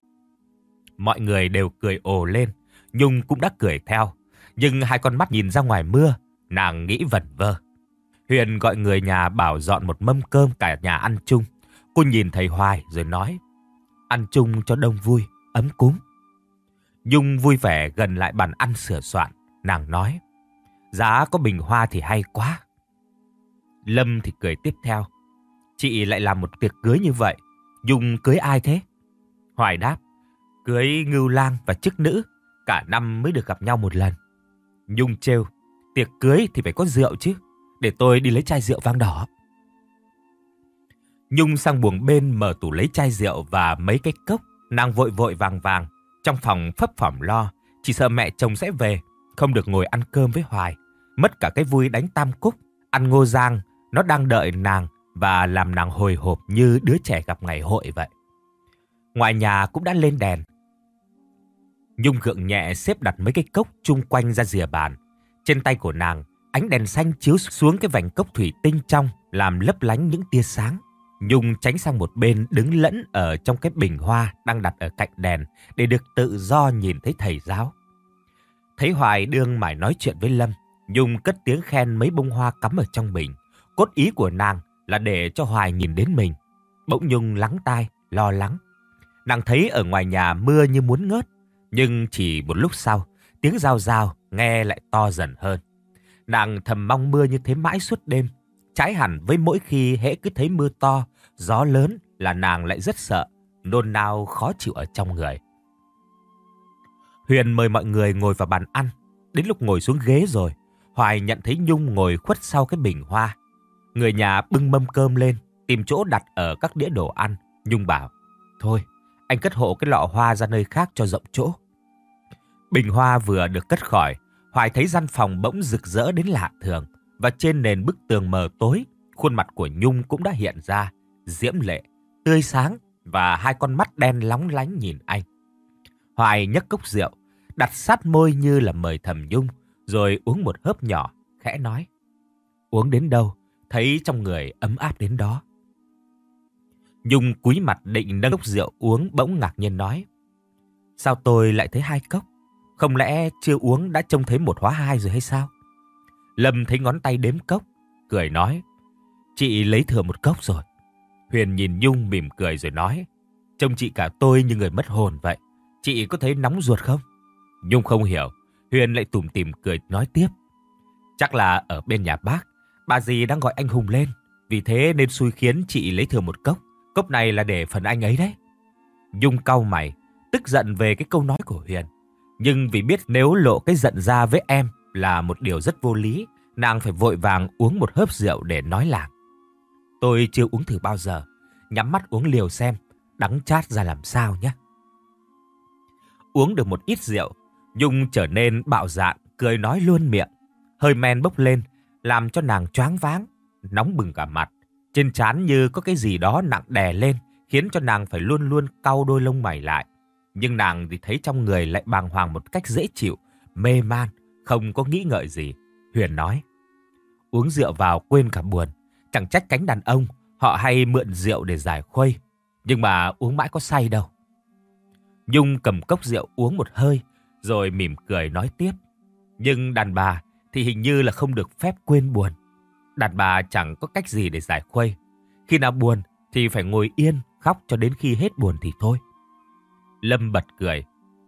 Mọi người đều cười ồ lên, Nhung cũng đã cười theo, nhưng hai con mắt nhìn ra ngoài mưa, nàng nghĩ vẩn vơ. Huyền gọi người nhà bảo dọn một mâm cơm cả nhà ăn chung. Cô nhìn thầy Hoài rồi nói, ăn chung cho đông vui, ấm cúng. Nhung vui vẻ gần lại bàn ăn sửa soạn. Nàng nói, giá có bình hoa thì hay quá. Lâm thì cười tiếp theo, chị lại làm một tiệc cưới như vậy, Nhung cưới ai thế? Hoài đáp, cưới Ngưu Lang và chức nữ, cả năm mới được gặp nhau một lần. Nhung trêu, tiệc cưới thì phải có rượu chứ, để tôi đi lấy chai rượu vang đỏ. Nhung sang buồng bên mở tủ lấy chai rượu và mấy cái cốc. Nàng vội vội vàng vàng, trong phòng phấp phỏng lo, chỉ sợ mẹ chồng sẽ về, không được ngồi ăn cơm với Hoài. Mất cả cái vui đánh tam cúc, ăn ngô giang, nó đang đợi nàng và làm nàng hồi hộp như đứa trẻ gặp ngày hội vậy. Ngoài nhà cũng đã lên đèn. Nhung gượng nhẹ xếp đặt mấy cái cốc chung quanh ra rìa bàn. Trên tay của nàng, ánh đèn xanh chiếu xuống cái vành cốc thủy tinh trong, làm lấp lánh những tia sáng. Nhung tránh sang một bên đứng lẫn ở trong cái bình hoa đang đặt ở cạnh đèn để được tự do nhìn thấy thầy giáo. Thấy Hoài đương mải nói chuyện với Lâm, Nhung cất tiếng khen mấy bông hoa cắm ở trong bình. Cốt ý của nàng là để cho Hoài nhìn đến mình. Bỗng Nhung lắng tai, lo lắng. Nàng thấy ở ngoài nhà mưa như muốn ngớt, nhưng chỉ một lúc sau, tiếng rao rao nghe lại to dần hơn. Nàng thầm mong mưa như thế mãi suốt đêm, trái hẳn với mỗi khi hễ cứ thấy mưa to, gió lớn là nàng lại rất sợ, nôn nao khó chịu ở trong người. Huyền mời mọi người ngồi vào bàn ăn. Đến lúc ngồi xuống ghế rồi, Hoài nhận thấy Nhung ngồi khuất sau cái bình hoa. Người nhà bưng mâm cơm lên, tìm chỗ đặt ở các đĩa đồ ăn. Nhung bảo, thôi, anh cất hộ cái lọ hoa ra nơi khác cho rộng chỗ. Bình hoa vừa được cất khỏi, Hoài thấy gian phòng bỗng rực rỡ đến lạ thường. Và trên nền bức tường mờ tối, khuôn mặt của Nhung cũng đã hiện ra, diễm lệ, tươi sáng và hai con mắt đen lóng lánh nhìn anh. Hoài nhấc cốc rượu, đặt sát môi như là mời thầm Nhung, rồi uống một hớp nhỏ, khẽ nói, uống đến đâu, thấy trong người ấm áp đến đó. Nhung cúi mặt định nâng cốc rượu uống, bỗng ngạc nhiên nói, sao tôi lại thấy 2 cốc? Không lẽ chưa uống đã trông thấy 1 hóa 2 rồi hay sao? Lâm thấy ngón tay đếm cốc, cười nói, chị lấy thừa 1 cốc rồi. Huyền nhìn Nhung mỉm cười rồi nói, trông chị cả tôi như người mất hồn vậy. Chị có thấy nóng ruột không? Nhung không hiểu, Huyền lại tủm tỉm cười nói tiếp, chắc là ở bên nhà bác, bà dì đang gọi anh Hùng lên, vì thế nên xui khiến chị lấy thừa 1 cốc. Cốc này là để phần anh ấy đấy. Nhung cau mày, tức giận về cái câu nói của Huyền. Nhưng vì biết nếu lộ cái giận ra với em là một điều rất vô lý, nàng phải vội vàng uống một hớp rượu để nói làng. Tôi chưa uống thử bao giờ, nhắm mắt uống liều xem, đắng chát ra làm sao nhé. Uống được một ít rượu, Nhung trở nên bạo dạn, cười nói luôn miệng. Hơi men bốc lên, làm cho nàng choáng váng, nóng bừng cả mặt. Trên trán như có cái gì đó nặng đè lên, khiến cho nàng phải luôn luôn cau đôi lông mày lại. Nhưng nàng thì thấy trong người lại bàng hoàng một cách dễ chịu, mê man, không có nghĩ ngợi gì. Huyền nói, uống rượu vào quên cả buồn, chẳng trách cánh đàn ông, họ hay mượn rượu để giải khuây. Nhưng mà uống mãi có say đâu. Nhung cầm cốc rượu uống một hơi, rồi mỉm cười nói tiếp. Nhưng đàn bà thì hình như là không được phép quên buồn. Đàn bà chẳng có cách gì để giải khuây. Khi nào buồn thì phải ngồi yên, khóc cho đến khi hết buồn thì thôi. Lâm bật cười.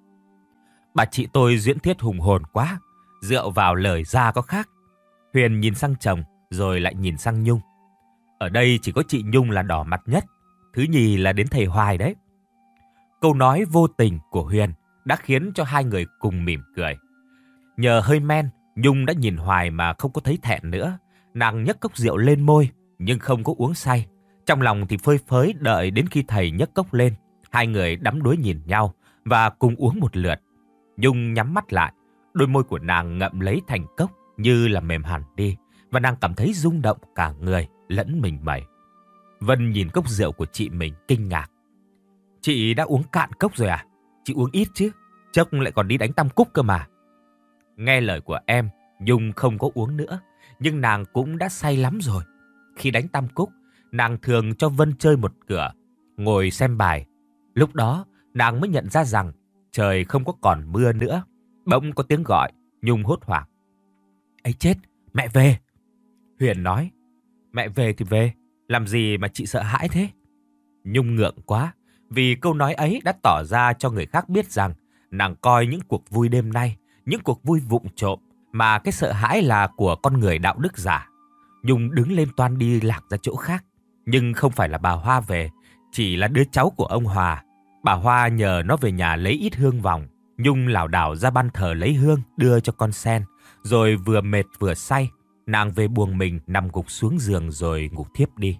Bà chị tôi diễn thiết hùng hồn quá, rượu vào lời ra có khác. Huyền nhìn sang chồng, rồi lại nhìn sang Nhung. Ở đây chỉ có chị Nhung là đỏ mặt nhất, thứ nhì là đến thầy Hoài đấy. Câu nói vô tình của Huyền đã khiến cho hai người cùng mỉm cười. Nhờ hơi men, Nhung đã nhìn Hoài mà không có thấy thẹn nữa. Nàng nhấc cốc rượu lên môi, nhưng không có uống say. Trong lòng thì phơi phới đợi đến khi thầy nhấc cốc lên. Hai người đắm đuối nhìn nhau và cùng uống một lượt. Nhung nhắm mắt lại, đôi môi của nàng ngậm lấy thành cốc như là mềm hẳn đi. Và nàng cảm thấy rung động cả người lẫn mình mẩy. Vân nhìn cốc rượu của chị mình kinh ngạc. Chị đã uống cạn cốc rồi à? Chị uống ít chứ, chốc lại còn đi đánh tam cúc cơ mà. Nghe lời của em, Nhung không có uống nữa, nhưng nàng cũng đã say lắm rồi. Khi đánh tam cúc, nàng thường cho Vân chơi một cửa, ngồi xem bài. Lúc đó, nàng mới nhận ra rằng trời không có còn mưa nữa. Bỗng có tiếng gọi, Nhung hốt hoảng. Ấy chết, mẹ về. Huyền nói, mẹ về thì về, làm gì mà chị sợ hãi thế? Nhung ngượng quá, vì câu nói ấy đã tỏ ra cho người khác biết rằng nàng coi những cuộc vui đêm nay, những cuộc vui vụng trộm, mà cái sợ hãi là của con người đạo đức giả. Nhung đứng lên toan đi lạc ra chỗ khác, nhưng không phải là bà Hoa về, chỉ là đứa cháu của ông Hòa. Bà Hoa nhờ nó về nhà lấy ít hương vòng. Nhung lảo đảo ra ban thờ lấy hương đưa cho con sen, rồi vừa mệt vừa say, nàng về buồng mình nằm gục xuống giường rồi ngủ thiếp đi.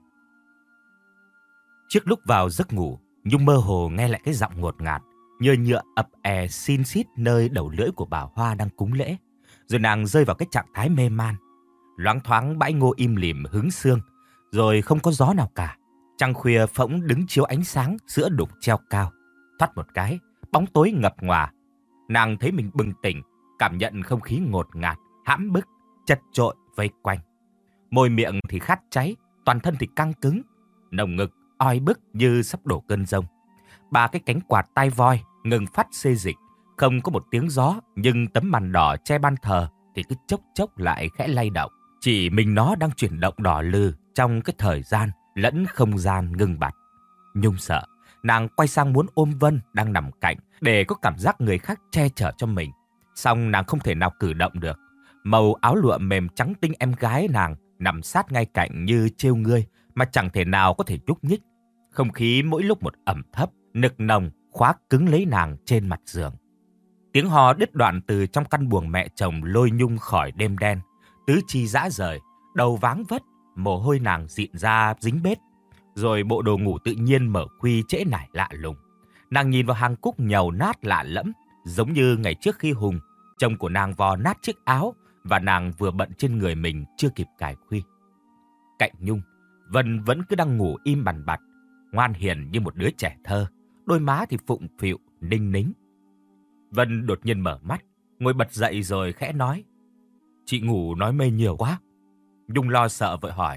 Trước lúc vào giấc ngủ, Nhung mơ hồ nghe lại cái giọng ngột ngạt, nhơ nhựa ập è xin xít nơi đầu lưỡi của bà Hoa đang cúng lễ. Rồi nàng rơi vào cái trạng thái mê man. Loáng thoáng bãi ngô im lìm hứng sương, rồi không có gió nào cả. Trăng khuya phỗng đứng chiếu ánh sáng giữa đục treo cao. Thoắt một cái, bóng tối ngập ngòa. Nàng thấy mình bừng tỉnh, cảm nhận không khí ngột ngạt, hãm bức, chật chội vây quanh. Môi miệng thì khát cháy, toàn thân thì căng cứng, nồng ngực oi bức như sắp đổ cơn giông. Ba cái cánh quạt tai voi ngừng phát xê dịch, không có một tiếng gió, nhưng tấm màn đỏ che ban thờ thì cứ chốc chốc lại khẽ lay động. Chỉ mình nó đang chuyển động đỏ lừ trong cái thời gian lẫn không gian ngưng bặt. Nhung sợ, nàng quay sang muốn ôm Vân đang nằm cạnh để có cảm giác người khác che chở cho mình. Song nàng không thể nào cử động được. Màu áo lụa mềm trắng tinh em gái nàng nằm sát ngay cạnh như trêu ngươi mà chẳng thể nào có thể nhúc nhích. Không khí mỗi lúc một ẩm thấp, nực nồng khóa cứng lấy nàng trên mặt giường. Tiếng hò đứt đoạn từ trong căn buồng mẹ chồng lôi Nhung khỏi đêm đen. Tứ chi rã rời, đầu váng vất, mồ hôi nàng dịn ra dính bết. Rồi bộ đồ ngủ tự nhiên mở quy trễ nải lạ lùng. Nàng nhìn vào hàng cúc nhầu nát lạ lẫm, giống như ngày trước khi Hùng, chồng của nàng vò nát chiếc áo và nàng vừa bận trên người mình chưa kịp cài khuy. Cạnh Nhung, Vân vẫn cứ đang ngủ im bằn bặt, ngoan hiền như một đứa trẻ thơ, đôi má thì phụng phịu, ninh nính. Vân đột nhiên mở mắt, ngồi bật dậy rồi khẽ nói, chị ngủ nói mê nhiều quá. Nhung lo sợ vội hỏi,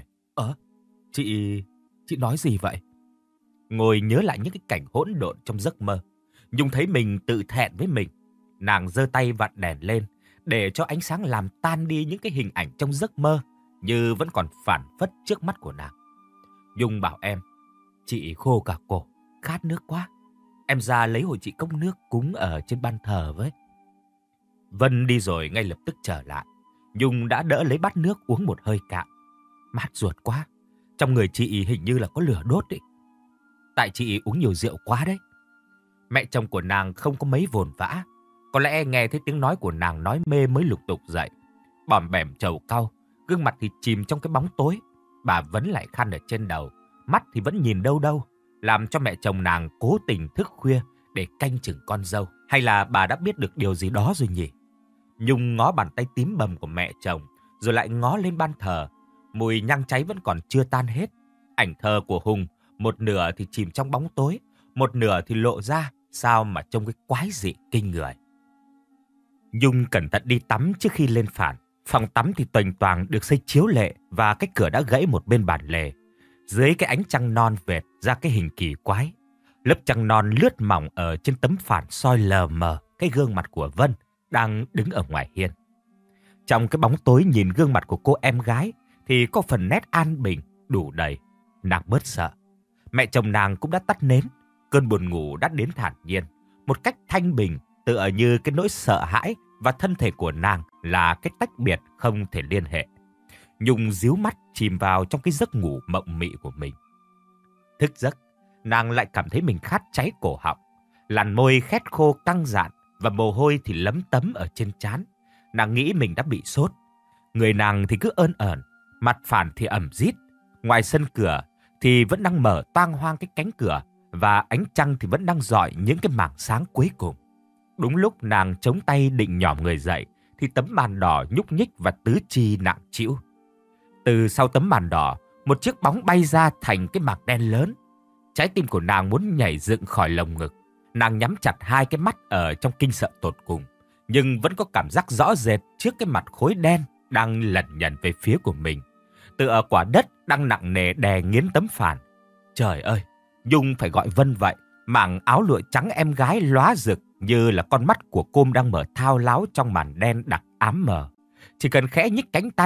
chị nói gì vậy? Ngồi nhớ lại những cái cảnh hỗn độn trong giấc mơ, Nhung thấy mình tự thẹn với mình. Nàng giơ tay vặn đèn lên để cho ánh sáng làm tan đi những cái hình ảnh trong giấc mơ như vẫn còn phản phất trước mắt của nàng. Nhung bảo em, chị khô cả cổ, khát nước quá. Em ra lấy hộ chị cốc nước cúng ở trên ban thờ với. Vân đi rồi ngay lập tức trở lại. Nhung đã đỡ lấy bát nước uống một hơi cạn. Mát ruột quá, trong người chị hình như là có lửa đốt đấy. Tại chị uống nhiều rượu quá đấy. Mẹ chồng của nàng không có mấy vồn vã. Có lẽ nghe thấy tiếng nói của nàng nói mê mới lục tục dậy. Bòm bẻm trầu cau, gương mặt thì chìm trong cái bóng tối. Bà vấn lại khăn ở trên đầu, mắt thì vẫn nhìn đâu đâu, làm cho mẹ chồng nàng cố tình thức khuya để canh chừng con dâu. Hay là bà đã biết được điều gì đó rồi nhỉ? Nhung ngó bàn tay tím bầm của mẹ chồng, rồi lại ngó lên ban thờ. Mùi nhang cháy vẫn còn chưa tan hết. Ảnh thờ của Hùng, một nửa thì chìm trong bóng tối, một nửa thì lộ ra, sao mà trông cái quái dị kinh người. Nhung cẩn thận đi tắm trước khi lên phản. Phòng tắm thì toành toàng được xây chiếu lệ và cái cửa đã gãy một bên bản lề. Dưới cái ánh trăng non vệt ra cái hình kỳ quái. Lớp trăng non lướt mỏng ở trên tấm phản soi lờ mờ cái gương mặt của Vân đang đứng ở ngoài hiên. Trong cái bóng tối nhìn gương mặt của cô em gái thì có phần nét an bình đủ đầy. Nàng bớt sợ. Mẹ chồng nàng cũng đã tắt nến. Cơn buồn ngủ đã đến thản nhiên, một cách thanh bình, tựa như cái nỗi sợ hãi và thân thể của nàng là cái tách biệt không thể liên hệ. Nhung díu mắt chìm vào trong cái giấc ngủ mộng mị của mình. Thức giấc, nàng lại cảm thấy mình khát cháy cổ họng, làn môi khét khô căng dạn và mồ hôi thì lấm tấm ở trên trán. Nàng nghĩ mình đã bị sốt. Người nàng thì cứ ơn ởn, mặt phản thì ẩm rít. Ngoài sân cửa thì vẫn đang mở toang hoang cái cánh cửa và ánh trăng thì vẫn đang rọi những cái mảng sáng cuối cùng. Đúng lúc nàng chống tay định nhỏm người dậy thì tấm màn đỏ nhúc nhích và tứ chi nặng trĩu. Từ sau tấm màn đỏ, một chiếc bóng bay ra thành cái mảng đen lớn. Trái tim của nàng muốn nhảy dựng khỏi lồng ngực. Nàng nhắm chặt hai cái mắt ở trong kinh sợ tột cùng, nhưng vẫn có cảm giác rõ rệt trước cái mặt khối đen đang lẩn nhẩn về phía của mình. Tựa quả đất đang nặng nề đè nghiến tấm phản. Trời ơi, Nhung phải gọi Vân vậy. Mảng áo lụa trắng em gái lóa rực như là con mắt của côm đang mở thao láo trong màn đen đặc ám mờ. Chỉ cần khẽ nhích cánh tay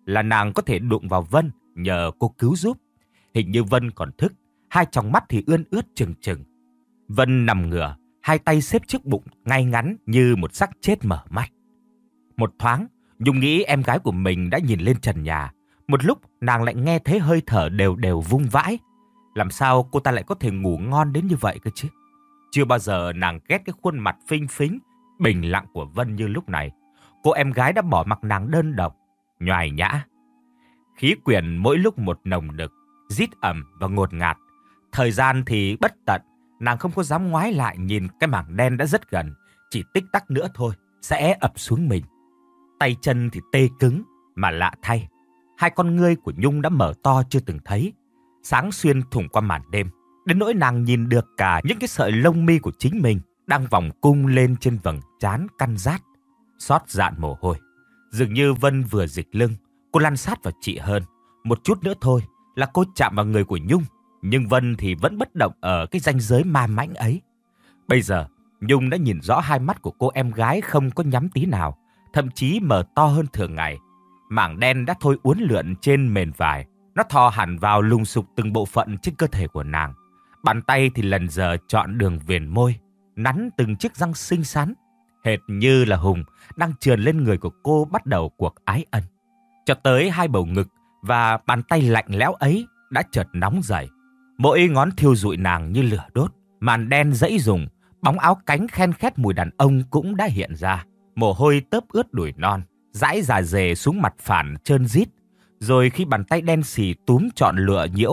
là nàng có thể đụng vào Vân nhờ cô cứu giúp. Hình như Vân còn thức, hai tròng mắt thì ươn ướt trừng trừng. Vân nằm ngửa, hai tay xếp trước bụng ngay ngắn như một xác chết mở mắt. Một thoáng, Nhung nghĩ em gái của mình đã nhìn lên trần nhà. Một lúc nàng lại nghe thấy hơi thở đều đều vung vãi. Làm sao cô ta lại có thể ngủ ngon đến như vậy cơ chứ? Chưa bao giờ nàng ghét cái khuôn mặt phinh phính, bình lặng của Vân như lúc này. Cô em gái đã bỏ mặc nàng đơn độc, nhoài nhã. Khí quyển mỗi lúc một nồng nực, rít ẩm và ngột ngạt. Thời gian thì bất tận, nàng không có dám ngoái lại nhìn cái mảng đen đã rất gần. Chỉ tích tắc nữa thôi, sẽ ập xuống mình. Tay chân thì tê cứng, mà lạ thay. Hai con ngươi của Nhung đã mở to chưa từng thấy. Sáng xuyên thủng qua màn đêm, đến nỗi nàng nhìn được cả những cái sợi lông mi của chính mình đang vòng cung lên trên vầng trán căn rát, xót dạn mồ hôi. Dường như Vân vừa dịch lưng, cô lăn sát vào chị hơn. Một chút nữa thôi là cô chạm vào người của Nhung, nhưng Vân thì vẫn bất động ở cái ranh giới ma mãnh ấy. Bây giờ, Nhung đã nhìn rõ hai mắt của cô em gái không có nhắm tí nào, thậm chí mở to hơn thường ngày. Mảng đen đã thôi uốn lượn trên mền vải, nó thò hẳn vào lùng sục từng bộ phận trên cơ thể của nàng. Bàn tay thì lần giờ chọn đường viền môi, nắn từng chiếc răng xinh xắn, hệt như là Hùng đang trườn lên người của cô bắt đầu cuộc ái ân. Cho tới hai bầu ngực và bàn tay lạnh lẽo ấy đã chợt nóng dậy. Mỗi ngón thiêu rụi nàng như lửa đốt, màn đen dãy rùng, bóng áo cánh khen khét mùi đàn ông cũng đã hiện ra. Mồ hôi tớp ướt đùi non, dãi rà rề xuống mặt phản trơn rít. Rồi khi bàn tay đen xì túm trọn lụa nhiễu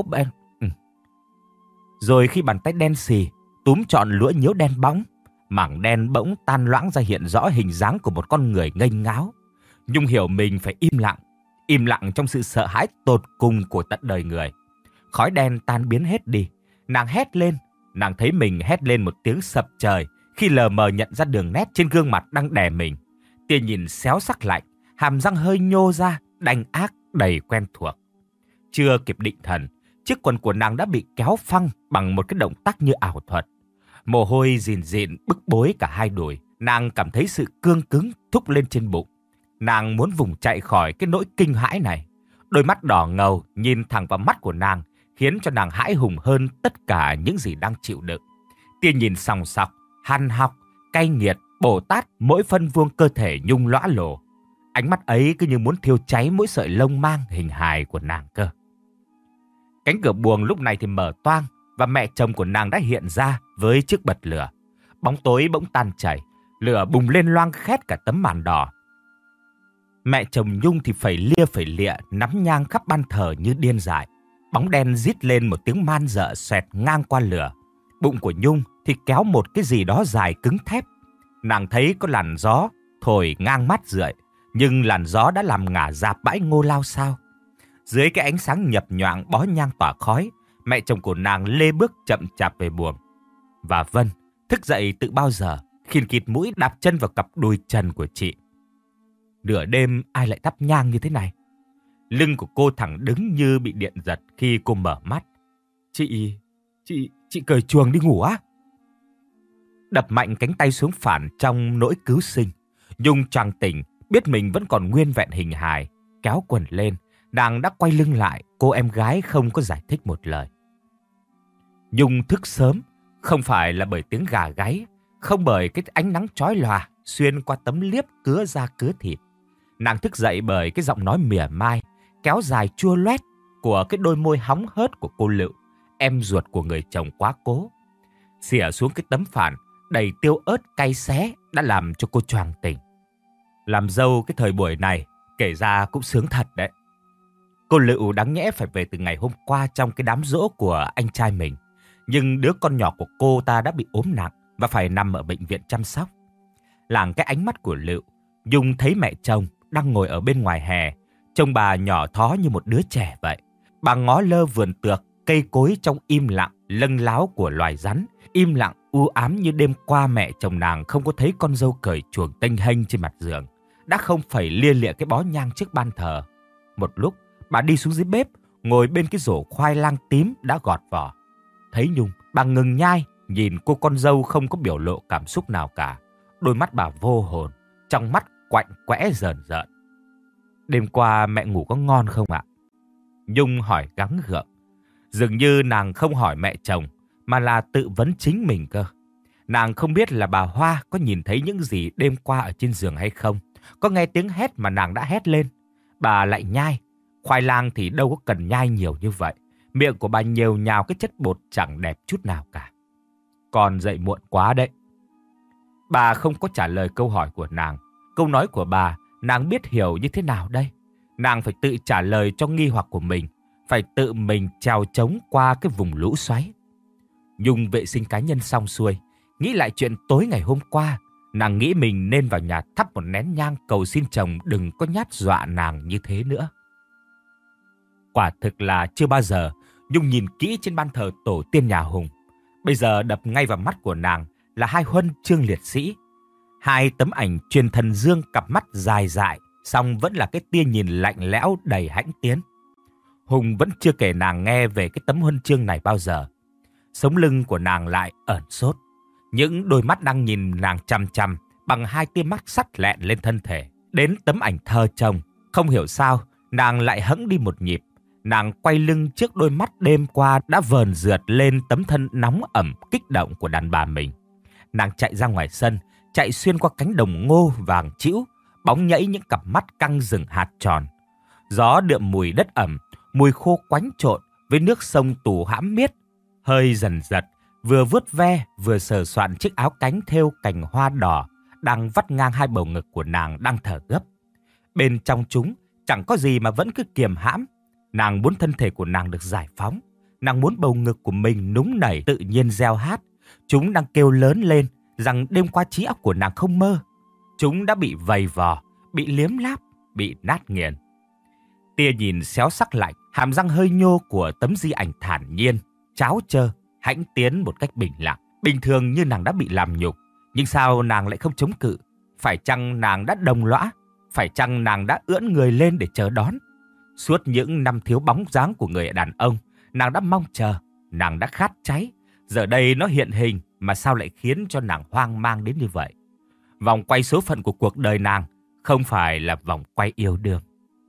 lũa nhiễu đen bóng, mảng đen bỗng tan loãng ra hiện rõ hình dáng của một con người nghênh ngáo. Nhung hiểu mình phải im lặng trong sự sợ hãi tột cùng của tận đời người. Khói đen tan biến hết đi, nàng hét lên, nàng thấy mình hét lên một tiếng sập trời khi lờ mờ nhận ra đường nét trên gương mặt đang đè mình. Tia nhìn xéo sắc lạnh, hàm răng hơi nhô ra, đanh ác đầy quen thuộc. Chưa kịp định thần, chiếc quần của nàng đã bị kéo phăng bằng một cái động tác như ảo thuật. Mồ hôi rìn rịn bức bối cả hai đùi, nàng cảm thấy sự cương cứng thúc lên trên bụng. Nàng muốn vùng chạy khỏi cái nỗi kinh hãi này. Đôi mắt đỏ ngầu nhìn thẳng vào mắt của nàng, khiến cho nàng hãi hùng hơn tất cả những gì đang chịu đựng. Tia nhìn sòng sọc, hằn học, cay nghiệt, bổ tát mỗi phân vuông cơ thể Nhung lõa lồ. Ánh mắt ấy cứ như muốn thiêu cháy mỗi sợi lông mang hình hài của nàng cơ. Cánh cửa buồng lúc này thì mở toang và mẹ chồng của nàng đã hiện ra với chiếc bật lửa. Bóng tối bỗng tan chảy, lửa bùng lên loang khét cả tấm màn đỏ. Mẹ chồng Nhung thì phẩy lịa nắm nhang khắp ban thờ như điên dại. Bóng đen rít lên một tiếng man dợ xoẹt ngang qua lửa. Bụng của Nhung thì kéo một cái gì đó dài cứng thép. Nàng thấy có làn gió thổi ngang mắt rượi, nhưng làn gió đã làm ngả rạp bãi ngô lao sao. Dưới cái ánh sáng nhập nhoạng bó nhang tỏa khói, mẹ chồng của nàng lê bước chậm chạp về buồng. Và Vân thức dậy tự bao giờ, khìn khịt mũi đạp chân vào cặp đùi trần của chị. Nửa đêm ai lại thắp nhang như thế này? Lưng của cô thẳng đứng như bị điện giật khi cô mở mắt. Chị cởi chuồng đi ngủ á? Đập mạnh cánh tay xuống phản trong nỗi cứu sinh. Nhung choàng tỉnh, biết mình vẫn còn nguyên vẹn hình hài, kéo quần lên. Nàng đã quay lưng lại, cô em gái không có giải thích một lời. Nhung thức sớm, không phải là bởi tiếng gà gáy, không bởi cái ánh nắng chói lòa xuyên qua tấm liếp cứa da cứa thịt. Nàng thức dậy bởi cái giọng nói mỉa mai, kéo dài chua loét của cái đôi môi hóng hớt của cô Lựu, em ruột của người chồng quá cố. Xỉa xuống cái tấm phản đầy tiêu ớt cay xé đã làm cho cô choàng tỉnh. Làm dâu cái thời buổi này kể ra cũng sướng thật đấy. Cô Lựu đáng nhẽ phải về từ ngày hôm qua trong cái đám giỗ của anh trai mình. Nhưng đứa con nhỏ của cô ta đã bị ốm nặng và phải nằm ở bệnh viện chăm sóc. Làng cái ánh mắt của Lựu, Nhung thấy mẹ chồng đang ngồi ở bên ngoài hè. Trông bà nhỏ thó như một đứa trẻ vậy. Bà ngó lơ vườn tược, cây cối trong im lặng lâng láo của loài rắn. Im lặng u ám như đêm qua mẹ chồng nàng không có thấy con dâu cởi chuồng tênh hênh trên mặt giường. Đã không phải lia lịa cái bó nhang trước ban thờ. Một lúc bà đi xuống dưới bếp, ngồi bên cái rổ khoai lang tím đã gọt vỏ. Thấy Nhung, bà ngừng nhai, nhìn cô con dâu không có biểu lộ cảm xúc nào cả. Đôi mắt bà vô hồn, trong mắt quạnh quẽ rờn rợn. đêm qua mẹ ngủ có ngon không ạ? Nhung hỏi gắng gượng. Dường như nàng không hỏi mẹ chồng, mà là tự vấn chính mình cơ. Nàng không biết là bà Hoa có nhìn thấy những gì đêm qua ở trên giường hay không. Có nghe tiếng hét mà nàng đã hét lên. Bà lại nhai. Khoai lang thì đâu có cần nhai nhiều như vậy. Miệng của bà nhều nhào cái chất bột chẳng đẹp chút nào cả. Con dậy muộn quá đấy. Bà không có trả lời câu hỏi của nàng. Câu nói của bà, nàng biết hiểu như thế nào đây? Nàng phải tự trả lời cho nghi hoặc của mình. Phải tự mình trèo trống qua cái vùng lũ xoáy. Nhung vệ sinh cá nhân xong xuôi. Nghĩ lại chuyện tối ngày hôm qua. Nàng nghĩ mình nên vào nhà thắp một nén nhang cầu xin chồng đừng có nhát dọa nàng như thế nữa. Quả thực là chưa bao giờ Nhung nhìn kỹ trên ban thờ tổ tiên nhà Hùng. Bây giờ đập ngay vào mắt của nàng là 2 huân chương liệt sĩ. 2 tấm ảnh truyền thần dương cặp mắt dài dại, song vẫn là cái tia nhìn lạnh lẽo đầy hãnh tiến. Hùng vẫn chưa kể nàng nghe về cái tấm huân chương này bao giờ. Sống lưng của nàng lại ẩn sốt. Những đôi mắt đang nhìn nàng chằm chằm bằng 2 tia mắt sắt lẹn lên thân thể. Đến tấm ảnh thờ chồng, không hiểu sao nàng lại hẫng đi một nhịp. Nàng quay lưng trước đôi mắt đêm qua đã vờn rượt lên tấm thân nóng ẩm kích động của đàn bà mình. Nàng chạy ra ngoài sân, chạy xuyên qua cánh đồng ngô vàng trĩu, bóng nhẫy những cặp mắt căng rừng hạt tròn. Gió đượm mùi đất ẩm, mùi khô quánh trộn với nước sông tù hãm miết, hơi dần dật, vừa vuốt ve vừa sờ soạn chiếc áo cánh thêu cành hoa đỏ đang vắt ngang 2 bầu ngực của nàng đang thở gấp. Bên trong chúng chẳng có gì mà vẫn cứ kiềm hãm. Nàng muốn thân thể của nàng được giải phóng. Nàng muốn bầu ngực của mình núng nảy tự nhiên reo hát. Chúng đang kêu lớn lên rằng đêm qua trí óc của nàng không mơ. Chúng đã bị vầy vò, bị liếm láp, bị nát nghiền. Tia nhìn xéo sắc lạnh, hàm răng hơi nhô của tấm di ảnh thản nhiên, cháo chơ, hãnh tiến một cách bình lặng. Bình thường như nàng đã bị làm nhục, nhưng sao nàng lại không chống cự? Phải chăng nàng đã đồng lõa? Phải chăng nàng đã ưỡn người lên để chờ đón? Suốt những năm thiếu bóng dáng của người đàn ông, nàng đã mong chờ, nàng đã khát cháy. Giờ đây nó hiện hình mà sao lại khiến cho nàng hoang mang đến như vậy? Vòng quay số phận của cuộc đời nàng không phải là vòng quay yêu đương.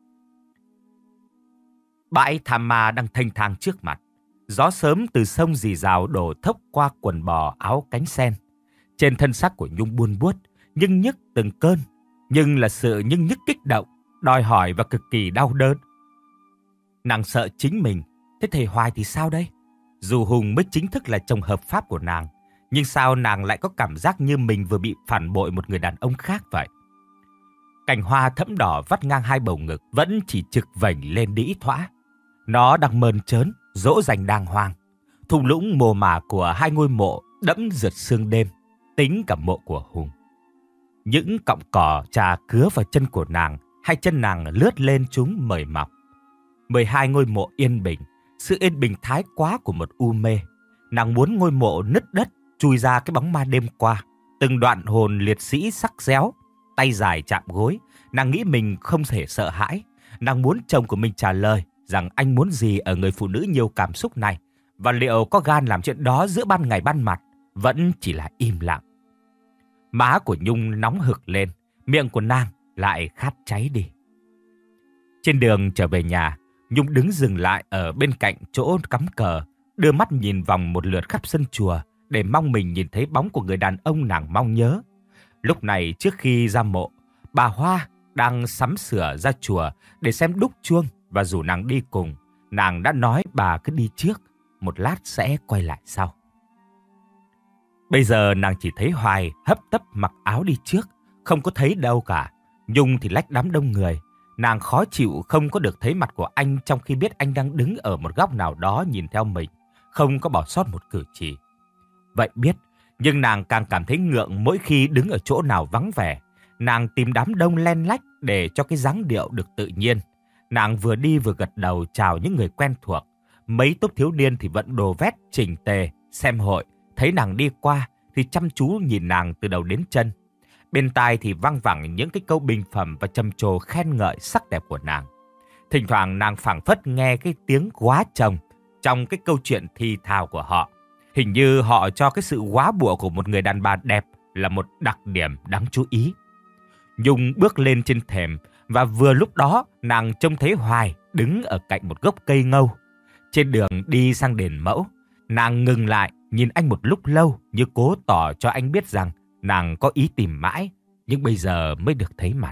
Bãi Tham Ma đang thênh thang trước mặt. Gió sớm từ sông rì rào đổ thốc qua quần bò áo cánh sen. Trên thân xác của Nhung buồn buốt, nhưng nhức từng cơn. Nhưng là sự nhưng nhức kích động, đòi hỏi và cực kỳ đau đớn. Nàng sợ chính mình, thế thầy Hoài thì sao đây? Dù Hùng mới chính thức là chồng hợp pháp của nàng, nhưng sao nàng lại có cảm giác như mình vừa bị phản bội một người đàn ông khác vậy? Cành hoa thẫm đỏ vắt ngang 2 bầu ngực vẫn chỉ trực vểnh lên đĩ thõa. Nó đang mơn trớn, dỗ dành đàng hoàng. Thung lũng mồ mả của 2 ngôi mộ đẫm rượt sương đêm, tính cả mộ của Hùng. Những cọng cỏ chà cứa vào chân của nàng, 2 chân nàng lướt lên chúng mời mọc. 12 ngôi mộ yên bình, sự yên bình thái quá của một u mê. Nàng muốn ngôi mộ nứt đất, chui ra cái bóng ma đêm qua. Từng đoạn hồn liệt sĩ sắc réo, tay dài chạm gối. Nàng nghĩ mình không thể sợ hãi. Nàng muốn chồng của mình trả lời rằng anh muốn gì ở người phụ nữ nhiều cảm xúc này. Và liệu có gan làm chuyện đó giữa ban ngày ban mặt, vẫn chỉ là im lặng. Má của Nhung nóng hực lên, miệng của nàng lại khát cháy đi. Trên đường trở về nhà, Nhung đứng dừng lại ở bên cạnh chỗ cắm cờ, đưa mắt nhìn vòng một lượt khắp sân chùa để mong mình nhìn thấy bóng của người đàn ông nàng mong nhớ. Lúc này trước khi ra mộ, bà Hoa đang sắm sửa ra chùa để xem đúc chuông và rủ nàng đi cùng. Nàng đã nói bà cứ đi trước, một lát sẽ quay lại sau. Bây giờ nàng chỉ thấy Hoài hấp tấp mặc áo đi trước, không có thấy đâu cả. Nhung thì lách đám đông người. Nàng khó chịu không có được thấy mặt của anh trong khi biết anh đang đứng ở một góc nào đó nhìn theo mình, không có bỏ sót một cử chỉ. Vậy biết, nhưng nàng càng cảm thấy ngượng mỗi khi đứng ở chỗ nào vắng vẻ. Nàng tìm đám đông len lách để cho cái dáng điệu được tự nhiên. Nàng vừa đi vừa gật đầu chào những người quen thuộc. Mấy tốp thiếu niên thì vẫn đồ vét chỉnh tề, xem hội. Thấy nàng đi qua thì chăm chú nhìn nàng từ đầu đến chân. Bên tai thì văng vẳng những cái câu bình phẩm và trầm trồ khen ngợi sắc đẹp của nàng. Thỉnh thoảng nàng phảng phất nghe cái tiếng góa chồng trong cái câu chuyện thì thào của họ. Hình như họ cho cái sự góa bụa của một người đàn bà đẹp là một đặc điểm đáng chú ý. Nhung bước lên trên thềm, Và vừa lúc đó, nàng trông thấy Hoài đứng ở cạnh một gốc cây ngâu. Trên đường đi sang đền Mẫu, nàng ngừng lại nhìn anh một lúc lâu như cố tỏ cho anh biết rằng nàng có ý tìm mãi, nhưng bây giờ mới được thấy mặt.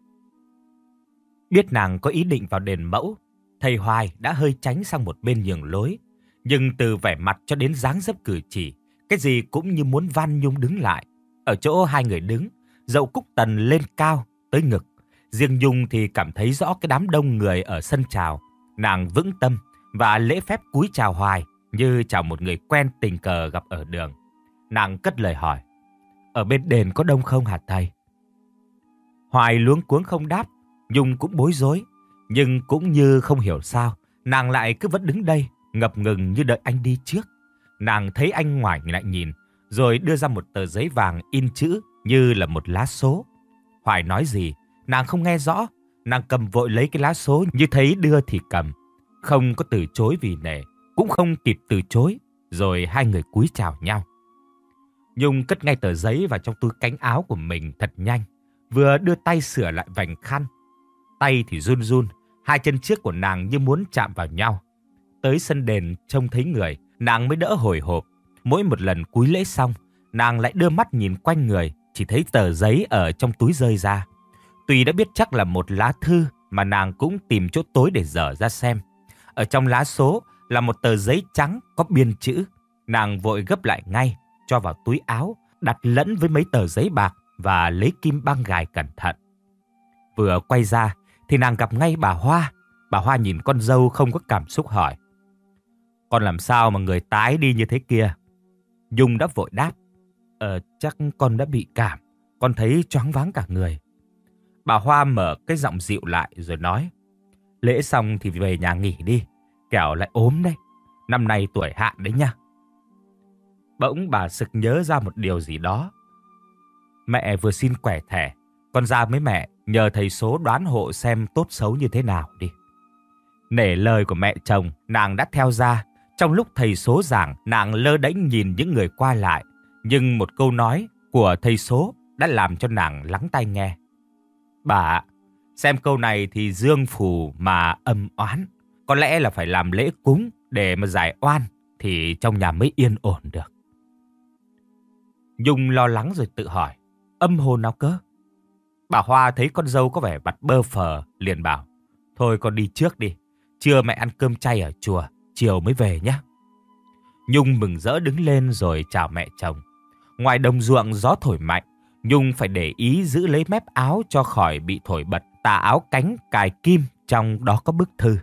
Biết nàng có ý định vào đền Mẫu, thầy Hoài đã hơi tránh sang một bên nhường lối. Nhưng từ vẻ mặt cho đến dáng dấp cử chỉ, cái gì cũng như muốn van Nhung đứng lại. Ở chỗ hai người đứng, dậu cúc tần lên cao tới ngực. Riêng Nhung thì cảm thấy rõ cái đám đông người ở sân chào. Nàng vững tâm và lễ phép cúi chào Hoài như chào một người quen tình cờ gặp ở đường. Nàng cất lời hỏi: "Ở bên đền có đông không hả thầy?" Hoài luống cuống không đáp. Nhung cũng bối rối, nhưng cũng như không hiểu sao, nàng lại cứ vẫn đứng đây, ngập ngừng như đợi anh đi trước. Nàng thấy anh ngoảnh lại nhìn, rồi đưa ra một tờ giấy vàng in chữ như là một lá số. Hoài nói gì, nàng không nghe rõ. Nàng cầm vội lấy cái lá số như thấy đưa thì cầm. Không có từ chối vì nể, cũng không kịp từ chối. Rồi hai người cúi chào nhau. Nhung cất ngay tờ giấy vào trong túi cánh áo của mình thật nhanh, vừa đưa tay sửa lại vành khăn. Tay thì run run, hai chân trước của nàng như muốn chạm vào nhau. Tới sân đền trông thấy người, nàng mới đỡ hồi hộp. Mỗi một lần cúi lễ xong, nàng lại đưa mắt nhìn quanh người, chỉ thấy tờ giấy ở trong túi rơi ra. Tuy đã biết chắc là một lá thư, mà nàng cũng tìm chỗ tối để dở ra xem. Ở trong lá số là một tờ giấy trắng có biên chữ. Nàng vội gấp lại ngay, cho vào túi áo, đặt lẫn với mấy tờ giấy bạc và lấy kim băng gài cẩn thận. Vừa quay ra thì nàng gặp ngay bà Hoa. Bà Hoa nhìn con dâu không có cảm xúc hỏi: "Con làm sao mà người tái đi như thế kia?" Nhung đã vội đáp: Chắc con đã bị cảm, con thấy choáng váng cả người." Bà Hoa mở cái giọng dịu lại rồi nói: "Lễ xong thì về nhà nghỉ đi, kẻo lại ốm đấy. Năm nay tuổi hạn đấy nha." Bỗng bà sực nhớ ra một điều gì đó. "Mẹ vừa xin quẻ thẻ, con ra với mẹ nhờ thầy số đoán hộ xem tốt xấu như thế nào đi." Nể lời của mẹ chồng, nàng đã theo ra. Trong lúc thầy số giảng, nàng lơ đễnh nhìn những người qua lại. Nhưng một câu nói của thầy số đã làm cho nàng lắng tai nghe: "Bà ạ, xem câu này thì dương phù mà âm oán. Có lẽ là phải làm lễ cúng để mà giải oan thì trong nhà mới yên ổn được." Nhung lo lắng rồi tự hỏi: âm hồn nào cơ? Bà Hoa thấy con dâu có vẻ mặt bơ phờ, liền bảo: "Thôi con đi trước đi, trưa mẹ ăn cơm chay ở chùa, chiều mới về nhé." Nhung mừng rỡ đứng lên rồi chào mẹ chồng. Ngoài đồng ruộng gió thổi mạnh, Nhung phải để ý giữ lấy mép áo cho khỏi bị thổi bật tà áo cánh cài kim, trong đó có bức thư.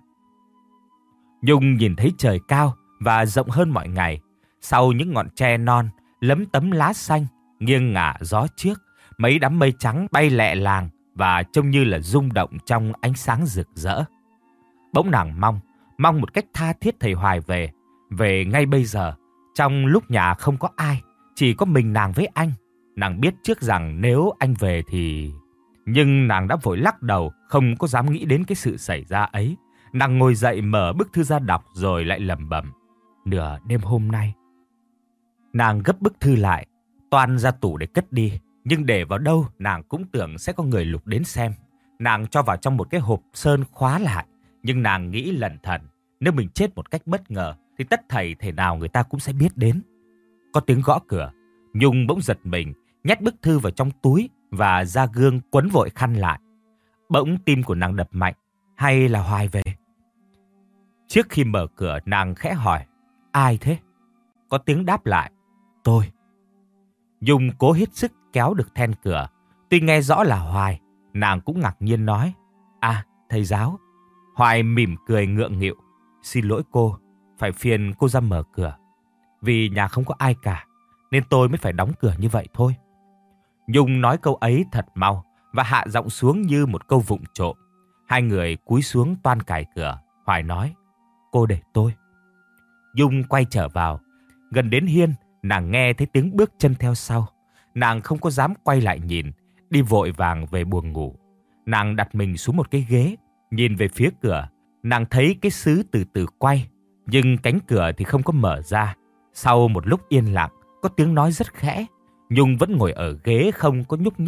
Nhung nhìn thấy trời cao và rộng hơn mọi ngày. Sau những ngọn tre non, lấm tấm lá xanh, nghiêng ngả gió trước, mấy đám mây trắng bay lẹ làng và trông như là rung động trong ánh sáng rực rỡ. Bỗng nàng mong một cách tha thiết thầy Hoài về ngay bây giờ, trong lúc nhà không có ai, chỉ có mình nàng với anh. Nàng biết trước rằng nếu anh về thì... Nhưng nàng đã vội lắc đầu, không có dám nghĩ đến cái sự xảy ra ấy. Nàng ngồi dậy mở bức thư ra đọc rồi lại lẩm bẩm: "Nửa đêm hôm nay." Nàng gấp bức thư lại, toan ra tủ để cất đi. Nhưng để vào đâu nàng cũng tưởng sẽ có người lục đến xem. Nàng cho vào trong một cái hộp sơn khóa lại. Nhưng nàng nghĩ lẩn thẩn, nếu mình chết một cách bất ngờ thì tất thảy thể nào người ta cũng sẽ biết đến. Có tiếng gõ cửa. Nhung bỗng giật mình, nhét bức thư vào trong túi và ra gương quấn vội khăn lại. Bỗng tim của nàng đập mạnh. Hay là Hoài về? Trước khi mở cửa, nàng khẽ hỏi: "Ai thế?" Có tiếng đáp lại: "Tôi." Nhung cố hết sức kéo được then cửa. Tuy nghe rõ là Hoài, nàng cũng ngạc nhiên nói: "À, thầy giáo." Hoài mỉm cười ngượng nghịu: "Xin lỗi cô, phải phiền cô ra mở cửa. Vì nhà không có ai cả, nên tôi mới phải đóng cửa như vậy thôi." Nhung nói câu ấy thật mau và hạ giọng xuống như một câu vụng trộm. Hai người cúi xuống toan cài cửa. Hoài nói: "Cô để tôi." Nhung quay trở vào. Gần đến hiên, nàng nghe thấy tiếng bước chân theo sau. Nàng không có dám quay lại nhìn, đi vội vàng về buồng ngủ. Nàng đặt mình xuống một cái ghế, nhìn về phía cửa. Nàng thấy cái xứ từ từ quay, nhưng cánh cửa thì không có mở ra. Sau một lúc yên lặng, có tiếng nói rất khẽ. Nhung vẫn ngồi ở ghế không có nhúc nhích.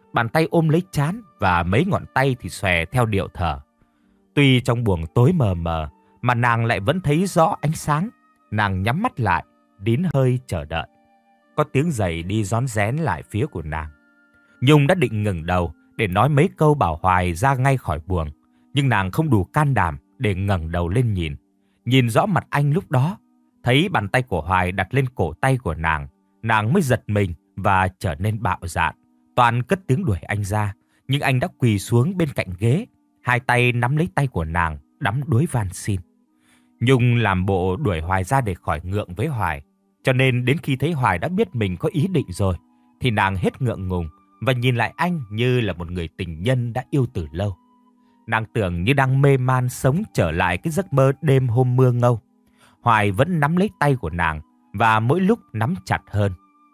bàn tay ôm lấy trán và mấy ngón tay thì xòe theo điệu thở. Tuy trong buồng tối mờ mờ mà nàng lại vẫn thấy rõ ánh sáng. Nàng nhắm mắt lại, nín hơi chờ đợi. Có tiếng giày đi rón rén lại phía của nàng. Nhung đã định ngẩng đầu để nói mấy câu bảo Hoài ra ngay khỏi buồng, nhưng nàng không đủ can đảm để ngẩng đầu lên nhìn. Nhìn rõ mặt anh lúc đó, thấy bàn tay của Hoài đặt lên cổ tay của nàng mới giật mình và trở nên bạo dạn. Toàn cất tiếng đuổi anh ra, nhưng anh đã quỳ xuống bên cạnh ghế, hai tay nắm lấy tay của nàng, đắm đuối van xin. Nhung làm bộ đuổi Hoài ra để khỏi ngượng với Hoài, cho nên đến khi thấy Hoài đã biết mình có ý định rồi, thì nàng hết ngượng ngùng và nhìn lại anh như là một người tình nhân đã yêu từ lâu. Nàng tưởng như đang mê man sống trở lại cái giấc mơ đêm hôm mưa ngâu. Hoài vẫn nắm lấy tay của nàng và mỗi lúc nắm chặt hơn.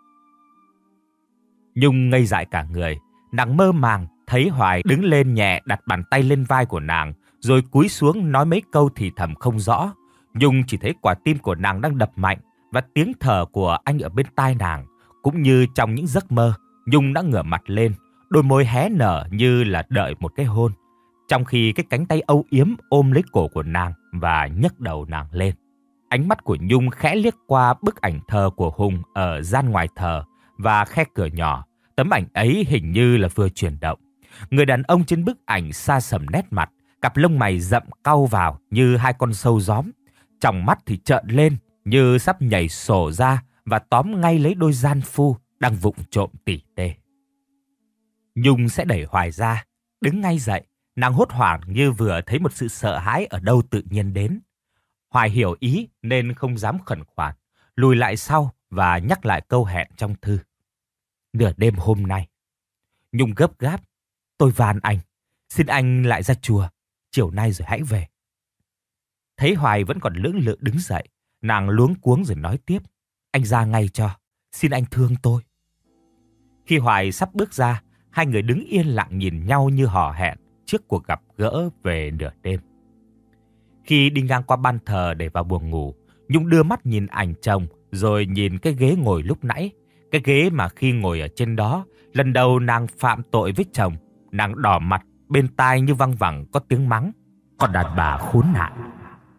Nhung ngây dại cả người, nàng mơ màng thấy Hoài đứng lên nhẹ đặt bàn tay lên vai của nàng, rồi cúi xuống nói mấy câu thì thầm không rõ. Nhung chỉ thấy quả tim của nàng đang đập mạnh và tiếng thở của anh ở bên tai nàng. Cũng như trong những giấc mơ, Nhung đã ngửa mặt lên, đôi môi hé nở như là đợi một cái hôn, trong khi cái cánh tay âu yếm ôm lấy cổ của nàng và nhấc đầu nàng lên. Ánh mắt của Nhung khẽ liếc qua bức ảnh thờ của Hùng ở gian ngoài thờ và khe cửa nhỏ. Tấm ảnh ấy hình như là vừa chuyển động. Người đàn ông trên bức ảnh xa sầm nét mặt, cặp lông mày rậm cau vào như hai con sâu gióm. Tròng mắt thì trợn lên như sắp nhảy sổ ra và tóm ngay lấy đôi gian phu đang vụng trộm tỉ tê. Nhung sẽ đẩy Hoài ra, đứng ngay dậy. Nàng hốt hoảng như vừa thấy một sự sợ hãi ở đâu tự nhiên đến. Hoài hiểu ý nên không dám khẩn khoản, lùi lại sau và nhắc lại câu hẹn trong thư. Nửa đêm hôm nay. Nhung gấp gáp. Tôi van anh, xin anh lại ra chùa, chiều nay rồi hãy về. Thấy Hoài vẫn còn lưỡng lự đứng dậy, nàng luống cuống rồi nói tiếp. Anh ra ngay cho, xin anh thương tôi. Khi Hoài sắp bước ra, hai người đứng yên lặng nhìn nhau như hò hẹn trước cuộc gặp gỡ về nửa đêm. Khi đi ngang qua ban thờ để vào buồng ngủ, Nhung đưa mắt nhìn ảnh chồng rồi nhìn cái ghế ngồi lúc nãy. Cái ghế mà khi ngồi ở trên đó, lần đầu nàng phạm tội với chồng. Nàng đỏ mặt, bên tai như văng vẳng có tiếng mắng. Con đàn bà khốn nạn.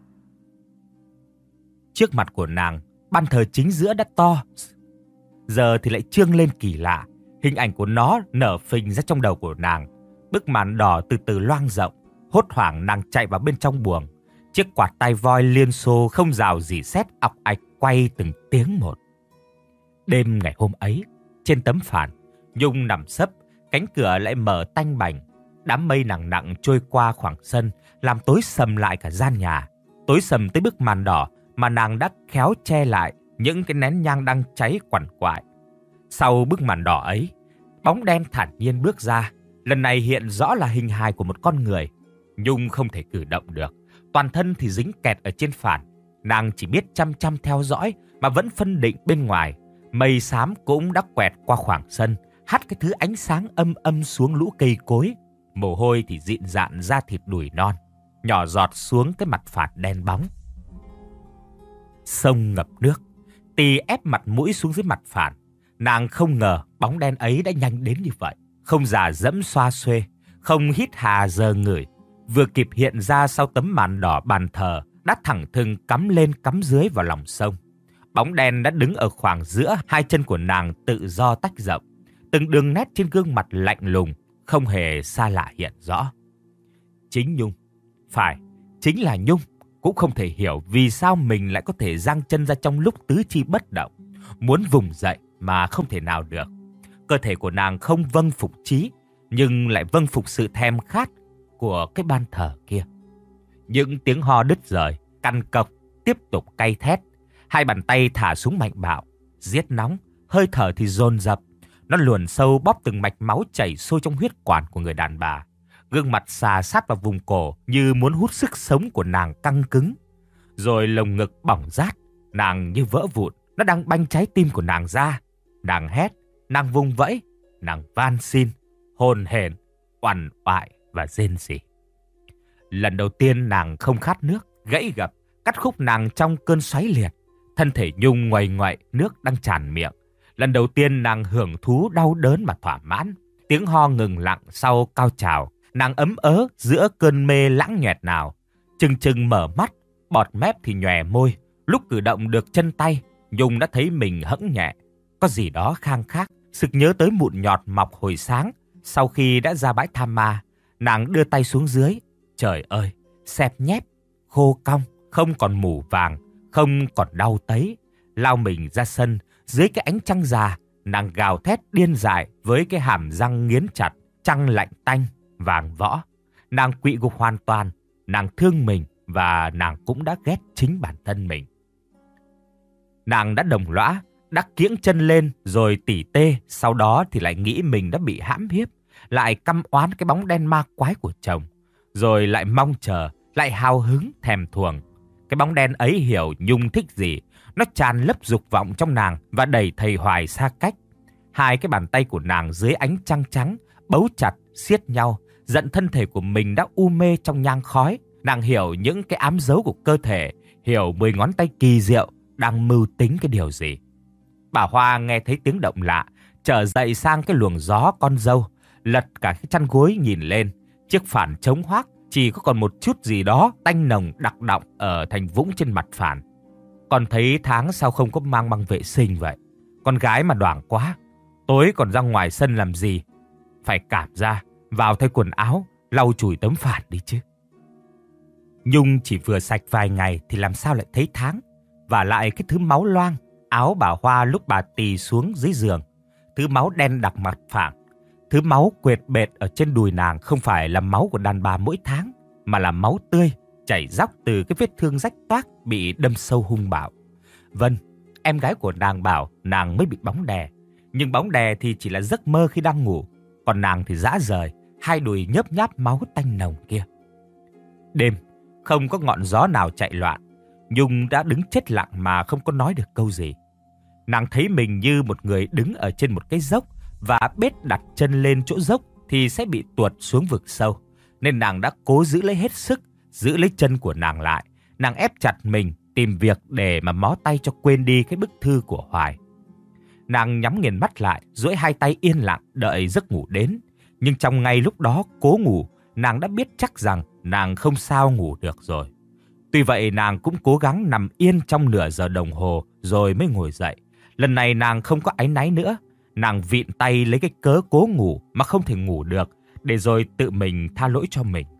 Trước mặt của nàng, ban thờ chính giữa đã to, giờ thì lại trương lên kỳ lạ. Hình ảnh của nó nở phình ra trong đầu của nàng. Bức màn đỏ từ từ loang rộng. Hốt hoảng nàng chạy vào bên trong buồng. Chiếc quạt tay voi Liên Xô không rào rỉ sét ọc ạch quay từng tiếng một. Đêm ngày hôm ấy, trên tấm phản, Nhung nằm sấp, cánh cửa lại mở tanh bành. Đám mây nặng nặng trôi qua khoảng sân, làm tối sầm lại cả gian nhà. Tối sầm tới bức màn đỏ mà nàng đã khéo che lại những cái nén nhang đang cháy quằn quại. Sau bức màn đỏ ấy, bóng đen thản nhiên bước ra. Lần này hiện rõ là hình hài của một con người. Nhung không thể cử động được, toàn thân thì dính kẹt ở trên phản. Nàng chỉ biết chăm chăm theo dõi mà vẫn phân định bên ngoài. Mây xám cũng đã quẹt qua khoảng sân, hắt cái thứ ánh sáng âm âm xuống lũ cây cối. Mồ hôi thì dịn dạn da thịt đùi non, nhỏ giọt xuống cái mặt phản đen bóng. Sông ngập nước, Tì ép mặt mũi xuống dưới mặt phản. Nàng không ngờ bóng đen ấy đã nhanh đến như vậy. Không dà dẫm xoa xuê, không hít hà giờ ngửi. Vừa kịp hiện ra sau tấm màn đỏ bàn thờ đã thẳng thừng cắm lên cắm dưới vào lòng sông. Bóng đen đã đứng ở khoảng giữa hai chân của nàng tự do tách rộng. Từng đường nét trên gương mặt lạnh lùng, không hề xa lạ hiện rõ. Chính Nhung, phải, chính là Nhung, cũng không thể hiểu vì sao mình lại có thể giang chân ra trong lúc tứ chi bất động. Muốn vùng dậy mà không thể nào được. Cơ thể của nàng không vâng phục trí, nhưng lại vâng phục sự thèm khát của cái ban thờ kia. Những tiếng ho đứt rời, căn cọc, tiếp tục cay thét. Hai bàn tay thả xuống mạnh bạo, giết nóng, hơi thở thì dồn dập. Nó luồn sâu bóp từng mạch máu chảy sôi trong huyết quản của người đàn bà. Gương mặt xà sát vào vùng cổ như muốn hút sức sống của nàng căng cứng. Rồi lồng ngực bỏng rát, nàng như vỡ vụn. Nó đang banh trái tim của nàng ra. Nàng hét, nàng vùng vẫy, nàng van xin, hồn hển, oằn oại và rên rỉ. Lần đầu tiên nàng không khát nước, gãy gập, cắt khúc nàng trong cơn xoáy liệt. Thân thể Nhung ngoầy ngoậy, nước đang tràn miệng. Lần đầu tiên nàng hưởng thú đau đớn mà thỏa mãn. Tiếng ho ngừng lặng sau cao trào. Nàng ấm ớ giữa cơn mê lãng nhoẹt nào. Chừng chừng mở mắt, bọt mép thì nhòe môi. Lúc cử động được chân tay, Nhung đã thấy mình hững nhẹ. Có gì đó khang khác, sực nhớ tới mụn nhọt mọc hồi sáng. Sau khi đã ra bãi Tham Ma, nàng đưa tay xuống dưới. Trời ơi, xẹp nhép, khô cong, không còn mủ vàng, không còn đau tấy. Lao mình ra sân, dưới cái ánh trăng già, nàng gào thét điên dại với cái hàm răng nghiến chặt, trăng lạnh tanh, vàng võ. Nàng quỵ gục hoàn toàn, nàng thương mình và nàng cũng đã ghét chính bản thân mình. Nàng đã đồng lõa, đã kiễng chân lên rồi tỉ tê, sau đó thì lại nghĩ mình đã bị hãm hiếp, lại căm oán cái bóng đen ma quái của chồng, rồi lại mong chờ, lại hào hứng thèm thuồng. Cái bóng đen ấy hiểu Nhung thích gì, nó tràn lấp dục vọng trong nàng và đẩy thầy Hoài xa cách. Hai cái bàn tay của nàng dưới ánh trăng trắng bấu chặt siết nhau, giận thân thể của mình đã u mê trong nhang khói. Nàng hiểu những cái ám dấu của cơ thể, hiểu 10 ngón tay kỳ diệu đang mưu tính cái điều gì. Bà Hoa nghe thấy tiếng động lạ, trở dậy sang cái luồng gió con dâu, lật cả cái chăn gối nhìn lên. Chiếc phản trống hoác, chỉ có còn một chút gì đó tanh nồng đặc đọng ở thành vũng trên mặt phản. Còn thấy Tháng sao không có mang băng vệ sinh vậy? Con gái mà đoảng quá, tối còn ra ngoài sân làm gì? Phải cạp ra, vào thay quần áo, lau chùi tấm phản đi chứ. Nhung chỉ vừa sạch vài ngày thì làm sao lại thấy Tháng? Và lại cái thứ máu loang, áo bà Hoa lúc bà tì xuống dưới giường, thứ máu đen đặc mặt phẳng, thứ máu quệt bệt ở trên đùi nàng không phải là máu của đàn bà mỗi tháng, mà là máu tươi, chảy róc từ cái vết thương rách toác bị đâm sâu hung bạo. Vân, em gái của nàng bảo nàng mới bị bóng đè, nhưng bóng đè thì chỉ là giấc mơ khi đang ngủ, còn nàng thì rã rời, hai đùi nhấp nháp máu tanh nồng kia. Đêm, không có ngọn gió nào chạy loạn, Nhung đã đứng chết lặng mà không có nói được câu gì. Nàng thấy mình như một người đứng ở trên một cái dốc, và biết đặt chân lên chỗ dốc thì sẽ bị tuột xuống vực sâu. Nên nàng đã cố giữ lấy hết sức, giữ lấy chân của nàng lại. Nàng ép chặt mình, tìm việc để mà mó tay cho quên đi cái bức thư của Hoài. Nàng nhắm nghiền mắt lại, duỗi hai tay yên lặng đợi giấc ngủ đến. Nhưng trong ngay lúc đó cố ngủ, nàng đã biết chắc rằng nàng không sao ngủ được rồi. Tuy vậy nàng cũng cố gắng nằm yên trong nửa giờ đồng hồ rồi mới ngồi dậy. Lần này nàng không có áy náy nữa. Nàng vịn tay lấy cái cớ cố ngủ mà không thể ngủ được, để rồi tự mình tha lỗi cho mình.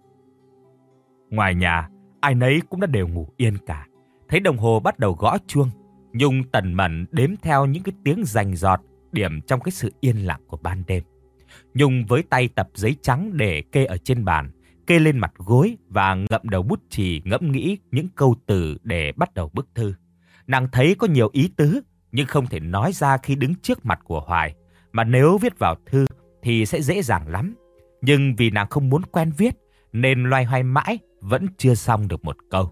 Ngoài nhà, ai nấy cũng đã đều ngủ yên cả. Thấy đồng hồ bắt đầu gõ chuông, Nhung tần mẩn đếm theo những cái tiếng rành rọt điểm trong cái sự yên lặng của ban đêm. Nhung với tay tập giấy trắng để kê ở trên bàn, kê lên mặt gối và ngậm đầu bút chì ngẫm nghĩ những câu từ để bắt đầu bức thư. Nàng thấy có nhiều ý tứ, nhưng không thể nói ra khi đứng trước mặt của Hoài, mà nếu viết vào thư thì sẽ dễ dàng lắm. Nhưng vì nàng không muốn quen viết, nên loay hoay mãi vẫn chưa xong được một câu.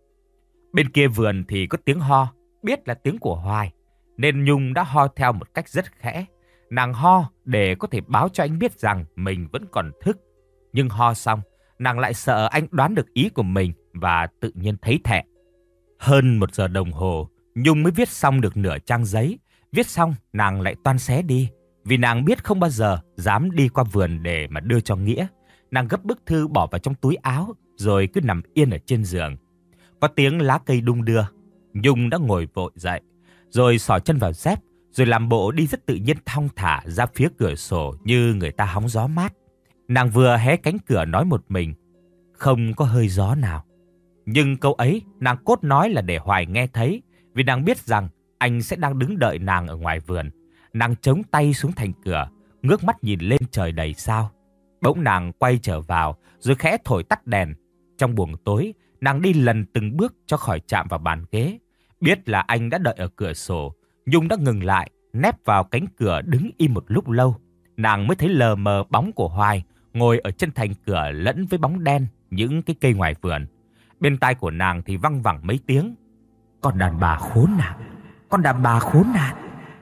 Bên kia vườn thì có tiếng ho, biết là tiếng của Hoài, nên Nhung đã ho theo một cách rất khẽ. Nàng ho để có thể báo cho anh biết rằng mình vẫn còn thức. Nhưng ho xong, nàng lại sợ anh đoán được ý của mình và tự nhiên thấy thẹn. Hơn 1 giờ đồng hồ, Nhung mới viết xong được nửa trang giấy. Viết xong, nàng lại toan xé đi, vì nàng biết không bao giờ dám đi qua vườn để mà đưa cho Nghĩa. Nàng gấp bức thư bỏ vào trong túi áo, rồi cứ nằm yên ở trên giường. Có tiếng lá cây đung đưa. Nhung đã ngồi vội dậy, rồi xỏ chân vào dép, rồi làm bộ đi rất tự nhiên thong thả ra phía cửa sổ như người ta hóng gió mát. Nàng vừa hé cánh cửa nói một mình, không có hơi gió nào. Nhưng câu ấy nàng cốt nói là để Hoài nghe thấy, vì nàng biết rằng anh sẽ đang đứng đợi nàng ở ngoài vườn. Nàng chống tay xuống thành cửa, ngước mắt nhìn lên trời đầy sao. Bỗng nàng quay trở vào, rồi khẽ thổi tắt đèn. Trong buồng tối, nàng đi lần từng bước cho khỏi chạm vào bàn ghế. Biết là anh đã đợi ở cửa sổ, Nhung đã ngừng lại, nép vào cánh cửa đứng im một lúc lâu. Nàng mới thấy lờ mờ bóng của Hoài ngồi ở chân thành cửa lẫn với bóng đen những cái cây ngoài vườn. Bên tai của nàng thì văng vẳng mấy tiếng: "Con đàn bà khốn nạn, con đàn bà khốn nạn."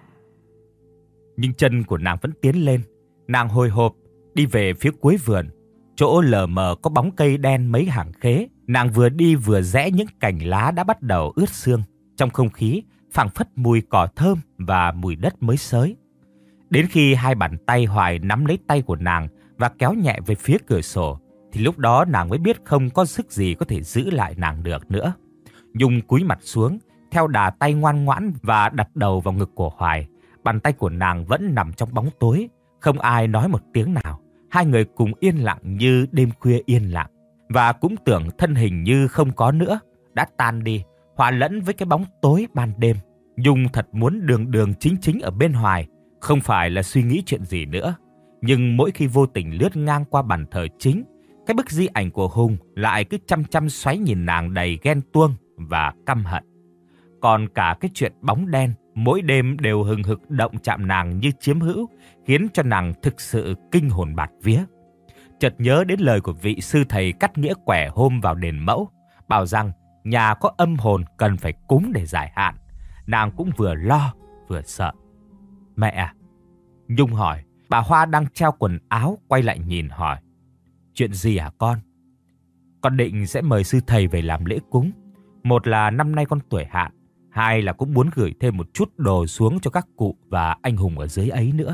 Nhưng chân của nàng vẫn tiến lên. Nàng hồi hộp đi về phía cuối vườn, chỗ lờ mờ có bóng cây đen mấy hàng khế. Nàng vừa đi vừa rẽ những cành lá đã bắt đầu ướt sương. Trong không khí phảng phất mùi cỏ thơm và mùi đất mới xới. Đến khi hai bàn tay Hoài nắm lấy tay của nàng và kéo nhẹ về phía cửa sổ, thì lúc đó nàng mới biết không có sức gì có thể giữ lại nàng được nữa. Nhung cúi mặt xuống, theo đà tay ngoan ngoãn và đặt đầu vào ngực của Hoài. Bàn tay của nàng vẫn nằm trong bóng tối, không ai nói một tiếng nào. Hai người cùng yên lặng như đêm khuya yên lặng, và cũng tưởng thân hình như không có nữa, đã tan đi, hòa lẫn với cái bóng tối ban đêm. Nhung thật muốn đường đường chính chính ở bên Hoài, không phải là suy nghĩ chuyện gì nữa. Nhưng mỗi khi vô tình lướt ngang qua bàn thờ chính, cái bức di ảnh của Hùng lại cứ chăm chăm xoáy nhìn nàng đầy ghen tuông và căm hận. Còn cả cái chuyện bóng đen mỗi đêm đều hừng hực động chạm nàng như chiếm hữu, khiến cho nàng thực sự kinh hồn bạt vía. Chợt nhớ đến lời của vị sư thầy cắt nghĩa quẻ hôm vào đền Mẫu, bảo rằng nhà có âm hồn cần phải cúng để giải hạn. Nàng cũng vừa lo vừa sợ. Mẹ à? Nhung hỏi. Bà Hoa đang treo quần áo quay lại nhìn hỏi. Chuyện gì hả con? Con định sẽ mời sư thầy về làm lễ cúng. Một là năm nay con tuổi hạn, hai là cũng muốn gửi thêm một chút đồ xuống cho các cụ và anh hùng ở dưới ấy nữa.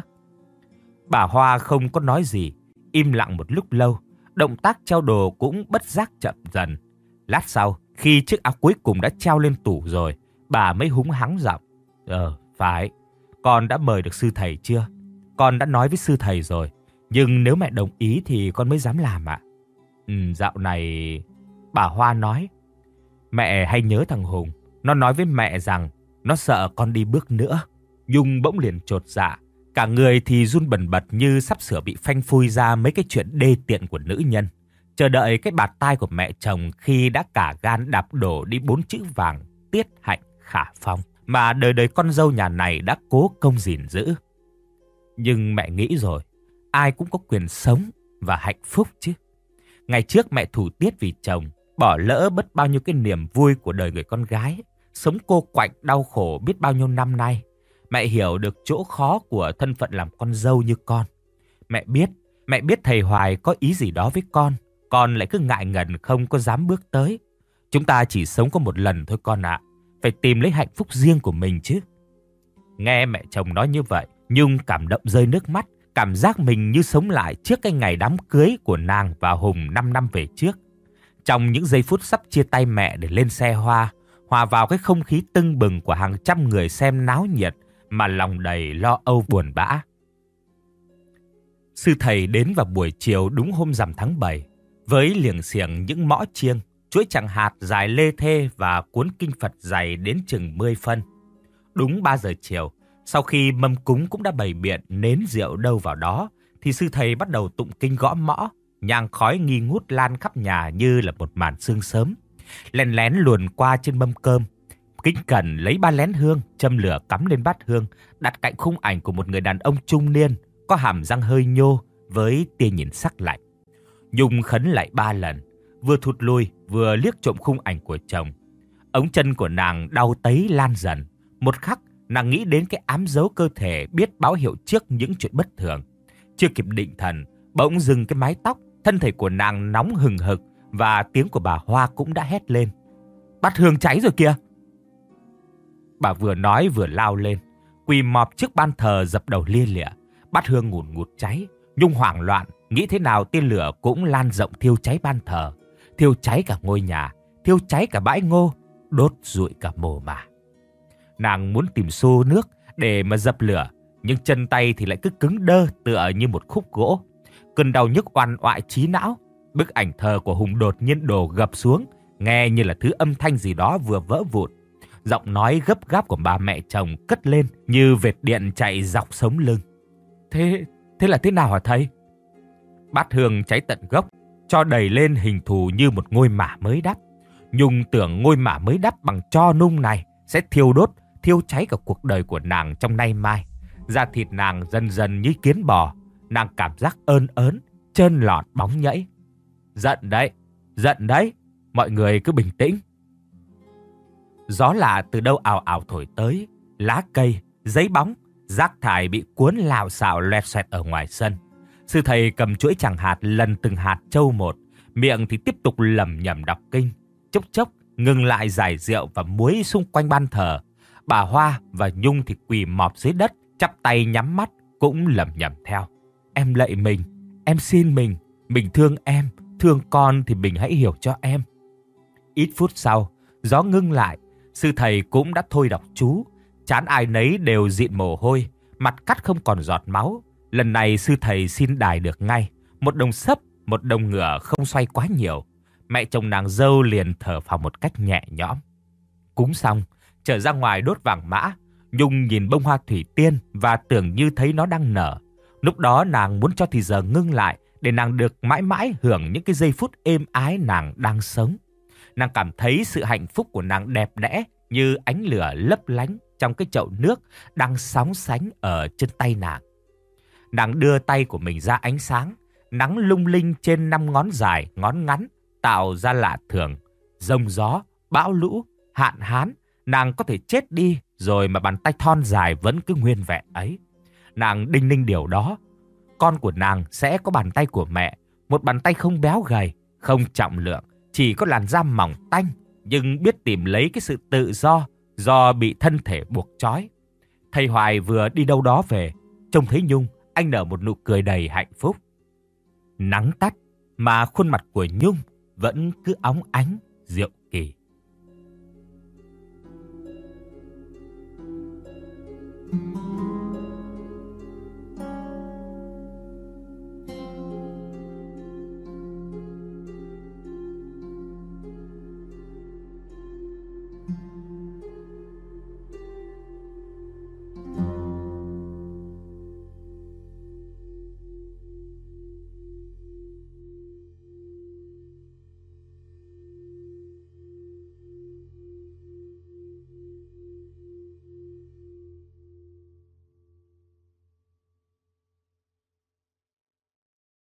Bà Hoa không có nói gì, im lặng một lúc lâu. Động tác treo đồ cũng bất giác chậm dần. Lát sau, khi chiếc áo cuối cùng đã treo lên tủ rồi, bà mới húng hắng giọng. Phải, con đã mời được sư thầy chưa? Con đã nói với sư thầy rồi, nhưng nếu mẹ đồng ý thì con mới dám làm ạ. Dạo này... Bà Hoa nói. Mẹ hay nhớ thằng Hùng, nó nói với mẹ rằng nó sợ con đi bước nữa. Nhung bỗng liền chột dạ, cả người thì run bần bật như sắp sửa bị phanh phui ra mấy cái chuyện đê tiện của nữ nhân. Chờ đợi cái bạt tai của mẹ chồng khi đã cả gan đạp đổ đi 4 chữ vàng tiết hạnh khả phong mà đời đời con dâu nhà này đã cố công gìn giữ. Nhưng mẹ nghĩ rồi, ai cũng có quyền sống và hạnh phúc chứ. Ngày trước mẹ thủ tiết vì chồng, bỏ lỡ bất bao nhiêu cái niềm vui của đời người con gái, sống cô quạnh đau khổ biết bao nhiêu năm nay. Mẹ hiểu được chỗ khó của thân phận làm con dâu như con. Mẹ biết thầy Hoài có ý gì đó với con lại cứ ngại ngần không có dám bước tới. Chúng ta chỉ sống có một lần thôi con ạ, phải tìm lấy hạnh phúc riêng của mình chứ. Nghe mẹ chồng nói như vậy, Nhung cảm động rơi nước mắt, cảm giác mình như sống lại trước cái ngày đám cưới của nàng và Hùng 5 năm về trước. Trong những giây phút sắp chia tay mẹ để lên xe hoa, hòa vào cái không khí tưng bừng của hàng trăm người xem náo nhiệt mà lòng đầy lo âu buồn bã. Sư thầy đến vào buổi chiều đúng hôm rằm tháng 7, với liềng xiềng những mõ chiêng, chuỗi tràng hạt dài lê thê và cuốn kinh Phật dày đến chừng 10 phân. Đúng 3 giờ chiều, sau khi mâm cúng cũng đã bày biện nến rượu đâu vào đó, thì sư thầy bắt đầu tụng kinh gõ mõ, nhang khói nghi ngút lan khắp nhà như là một màn sương sớm. Lén lén luồn qua trên mâm cơm, kính cẩn lấy 3 lén hương, châm lửa cắm lên bát hương, đặt cạnh khung ảnh của một người đàn ông trung niên, có hàm răng hơi nhô với tia nhìn sắc lạnh. Nhung khấn lại 3 lần, vừa thụt lùi vừa liếc trộm khung ảnh của chồng. Ống chân của nàng đau tấy lan dần. Một khắc, nàng nghĩ đến cái ám dấu cơ thể biết báo hiệu trước những chuyện bất thường. Chưa kịp định thần, bỗng dưng cái mái tóc, thân thể của nàng nóng hừng hực và tiếng của bà Hoa cũng đã hét lên. Bát hương cháy rồi kìa! Bà vừa nói vừa lao lên, quỳ mọp trước ban thờ dập đầu lia lịa. Bát hương ngùn ngụt cháy. Nhung hoảng loạn, nghĩ thế nào tiên lửa cũng lan rộng thiêu cháy ban thờ, thiêu cháy cả ngôi nhà, thiêu cháy cả bãi ngô, đốt rụi cả mồ mả. Nàng muốn tìm xô nước để mà dập lửa, nhưng chân tay thì lại cứ cứng đơ tựa như một khúc gỗ. Cơn đau nhức oằn oại trí não. Bức ảnh thờ của Hùng đột nhiên đổ gập xuống, nghe như là thứ âm thanh gì đó vừa vỡ vụn. Giọng nói gấp gáp của bà mẹ chồng cất lên như vệt điện chạy dọc sống lưng. Thế là thế nào hả thầy? Bát hương cháy tận gốc, cho đầy lên hình thù như một ngôi mả mới đắp. Nhung tưởng ngôi mả mới đắp bằng tro nung này sẽ thiêu đốt, thiêu cháy cả cuộc đời của nàng trong nay mai. Da thịt nàng dần dần như kiến bò, nàng cảm giác ơn ớn, trơn lọt bóng nhẫy. Giận đấy, mọi người cứ bình tĩnh. Gió lạ từ đâu ào ào thổi tới, lá cây, giấy bóng, rác thải bị cuốn lạo xạo loẹt xoẹt ở ngoài sân. Sư thầy cầm chuỗi tràng hạt lần từng hạt trâu một, miệng thì tiếp tục lẩm nhẩm đọc kinh. Chốc chốc ngừng lại rải rượu và muối xung quanh ban thờ. Bà Hoa và Nhung thì quỳ mọp dưới đất, chắp tay nhắm mắt, cũng lẩm nhẩm theo. Em lạy mình, em xin mình thương em, thương con thì mình hãy hiểu cho em. Ít phút sau, gió ngưng lại, sư thầy cũng đã thôi đọc chú. Trán ai nấy đều dịn mồ hôi, mặt cắt không còn giọt máu. Lần này sư thầy xin đài được ngay, một đồng sấp, một đồng ngựa không xoay quá nhiều. Mẹ chồng nàng dâu liền thở phào một cách nhẹ nhõm. Cúng xong, trở ra ngoài đốt vàng mã. Nhung nhìn bông hoa thủy tiên và tưởng như thấy nó đang nở. Lúc đó nàng muốn cho thì giờ ngưng lại để nàng được mãi mãi hưởng những cái giây phút êm ái nàng đang sống. Nàng cảm thấy sự hạnh phúc của nàng đẹp đẽ như ánh lửa lấp lánh trong cái chậu nước đang sóng sánh ở trên tay nàng. Nàng đưa tay của mình ra ánh sáng, nắng lung linh trên 5 ngón dài, ngón ngắn, tạo ra lạ thường. Giông gió, bão lũ, hạn hán, nàng có thể chết đi rồi mà bàn tay thon dài vẫn cứ nguyên vẹn ấy. Nàng đinh ninh điều đó. Con của nàng sẽ có bàn tay của mẹ, một bàn tay không béo gầy, không trọng lượng, chỉ có làn da mỏng tanh, nhưng biết tìm lấy cái sự tự do bị thân thể buộc trói. Thầy Hoài vừa đi đâu đó về, trông thấy Nhung, anh nở một nụ cười đầy hạnh phúc. Nắng tắt mà khuôn mặt của Nhung vẫn cứ óng ánh, rượu